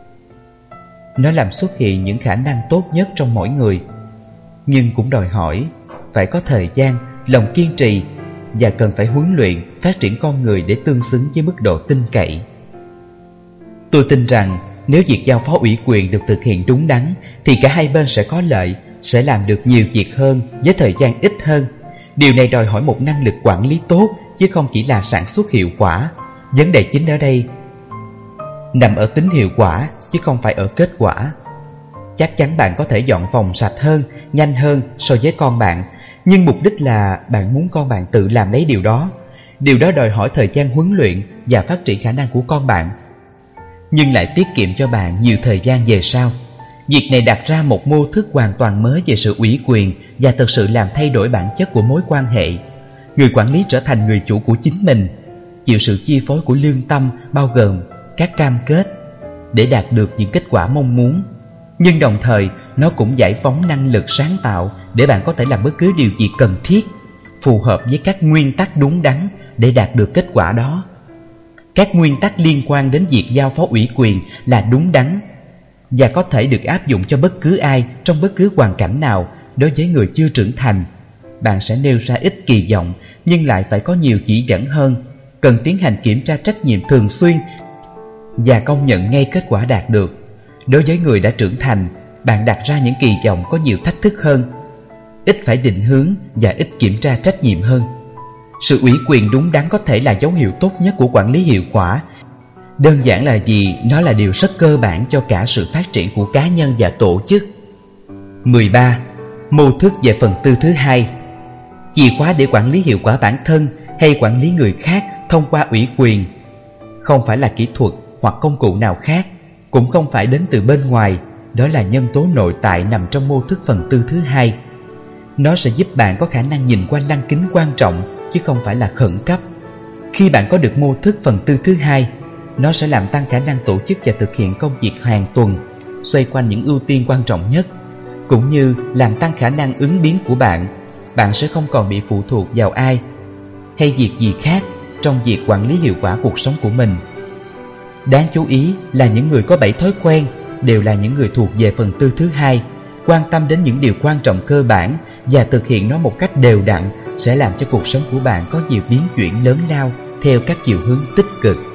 Nó làm xuất hiện những khả năng tốt nhất trong mỗi người, nhưng cũng đòi hỏi phải có thời gian, lòng kiên trì và cần phải huấn luyện, phát triển con người để tương xứng với mức độ tin cậy. Tôi tin rằng nếu việc giao phó ủy quyền được thực hiện đúng đắn thì cả hai bên sẽ có lợi, sẽ làm được nhiều việc hơn với thời gian ít hơn. Điều này đòi hỏi một năng lực quản lý tốt chứ không chỉ là sản xuất hiệu quả. Vấn đề chính ở đây nằm ở tính hiệu quả chứ không phải ở kết quả. Chắc chắn bạn có thể dọn phòng sạch hơn, nhanh hơn so với con bạn, nhưng mục đích là bạn muốn con bạn tự làm lấy điều đó. Điều đó đòi hỏi thời gian huấn luyện và phát triển khả năng của con bạn, nhưng lại tiết kiệm cho bạn nhiều thời gian về sau. Việc này đặt ra một mô thức hoàn toàn mới về sự ủy quyền và thực sự làm thay đổi bản chất của mối quan hệ. Người quản lý trở thành người chủ của chính mình, chịu sự chi phối của lương tâm bao gồm các cam kết để đạt được những kết quả mong muốn. Nhưng đồng thời nó cũng giải phóng năng lực sáng tạo để bạn có thể làm bất cứ điều gì cần thiết, phù hợp với các nguyên tắc đúng đắn để đạt được kết quả đó. Các nguyên tắc liên quan đến việc giao phó ủy quyền là đúng đắn và có thể được áp dụng cho bất cứ ai trong bất cứ hoàn cảnh nào. Đối với người chưa trưởng thành, bạn sẽ nêu ra ít kỳ vọng nhưng lại phải có nhiều chỉ dẫn hơn, cần tiến hành kiểm tra trách nhiệm thường xuyên và công nhận ngay kết quả đạt được. Đối với người đã trưởng thành, bạn đặt ra những kỳ vọng có nhiều thách thức hơn, ít phải định hướng và ít kiểm tra trách nhiệm hơn. Sự ủy quyền đúng đắn có thể là dấu hiệu tốt nhất của quản lý hiệu quả. Đơn giản là vì nó là điều rất cơ bản cho cả sự phát triển của cá nhân và tổ chức. 13. Mô thức về phần tư thứ hai. Chìa khóa để quản lý hiệu quả bản thân hay quản lý người khác thông qua ủy quyền không phải là kỹ thuật hoặc công cụ nào khác, cũng không phải đến từ bên ngoài. Đó là nhân tố nội tại nằm trong mô thức phần tư thứ hai. Nó sẽ giúp bạn có khả năng nhìn qua lăng kính quan trọng chứ không phải là khẩn cấp. Khi bạn có được mô thức phần tư thứ hai, nó sẽ làm tăng khả năng tổ chức và thực hiện công việc hàng tuần, xoay quanh những ưu tiên quan trọng nhất, cũng như làm tăng khả năng ứng biến của bạn. Bạn sẽ không còn bị phụ thuộc vào ai hay việc gì khác trong việc quản lý hiệu quả cuộc sống của mình. Đáng chú ý là những người có 7 thói quen đều là những người thuộc về phần tư thứ hai, quan tâm đến những điều quan trọng cơ bản và thực hiện nó một cách đều đặn sẽ làm cho cuộc sống của bạn có nhiều biến chuyển lớn lao theo các chiều hướng tích cực.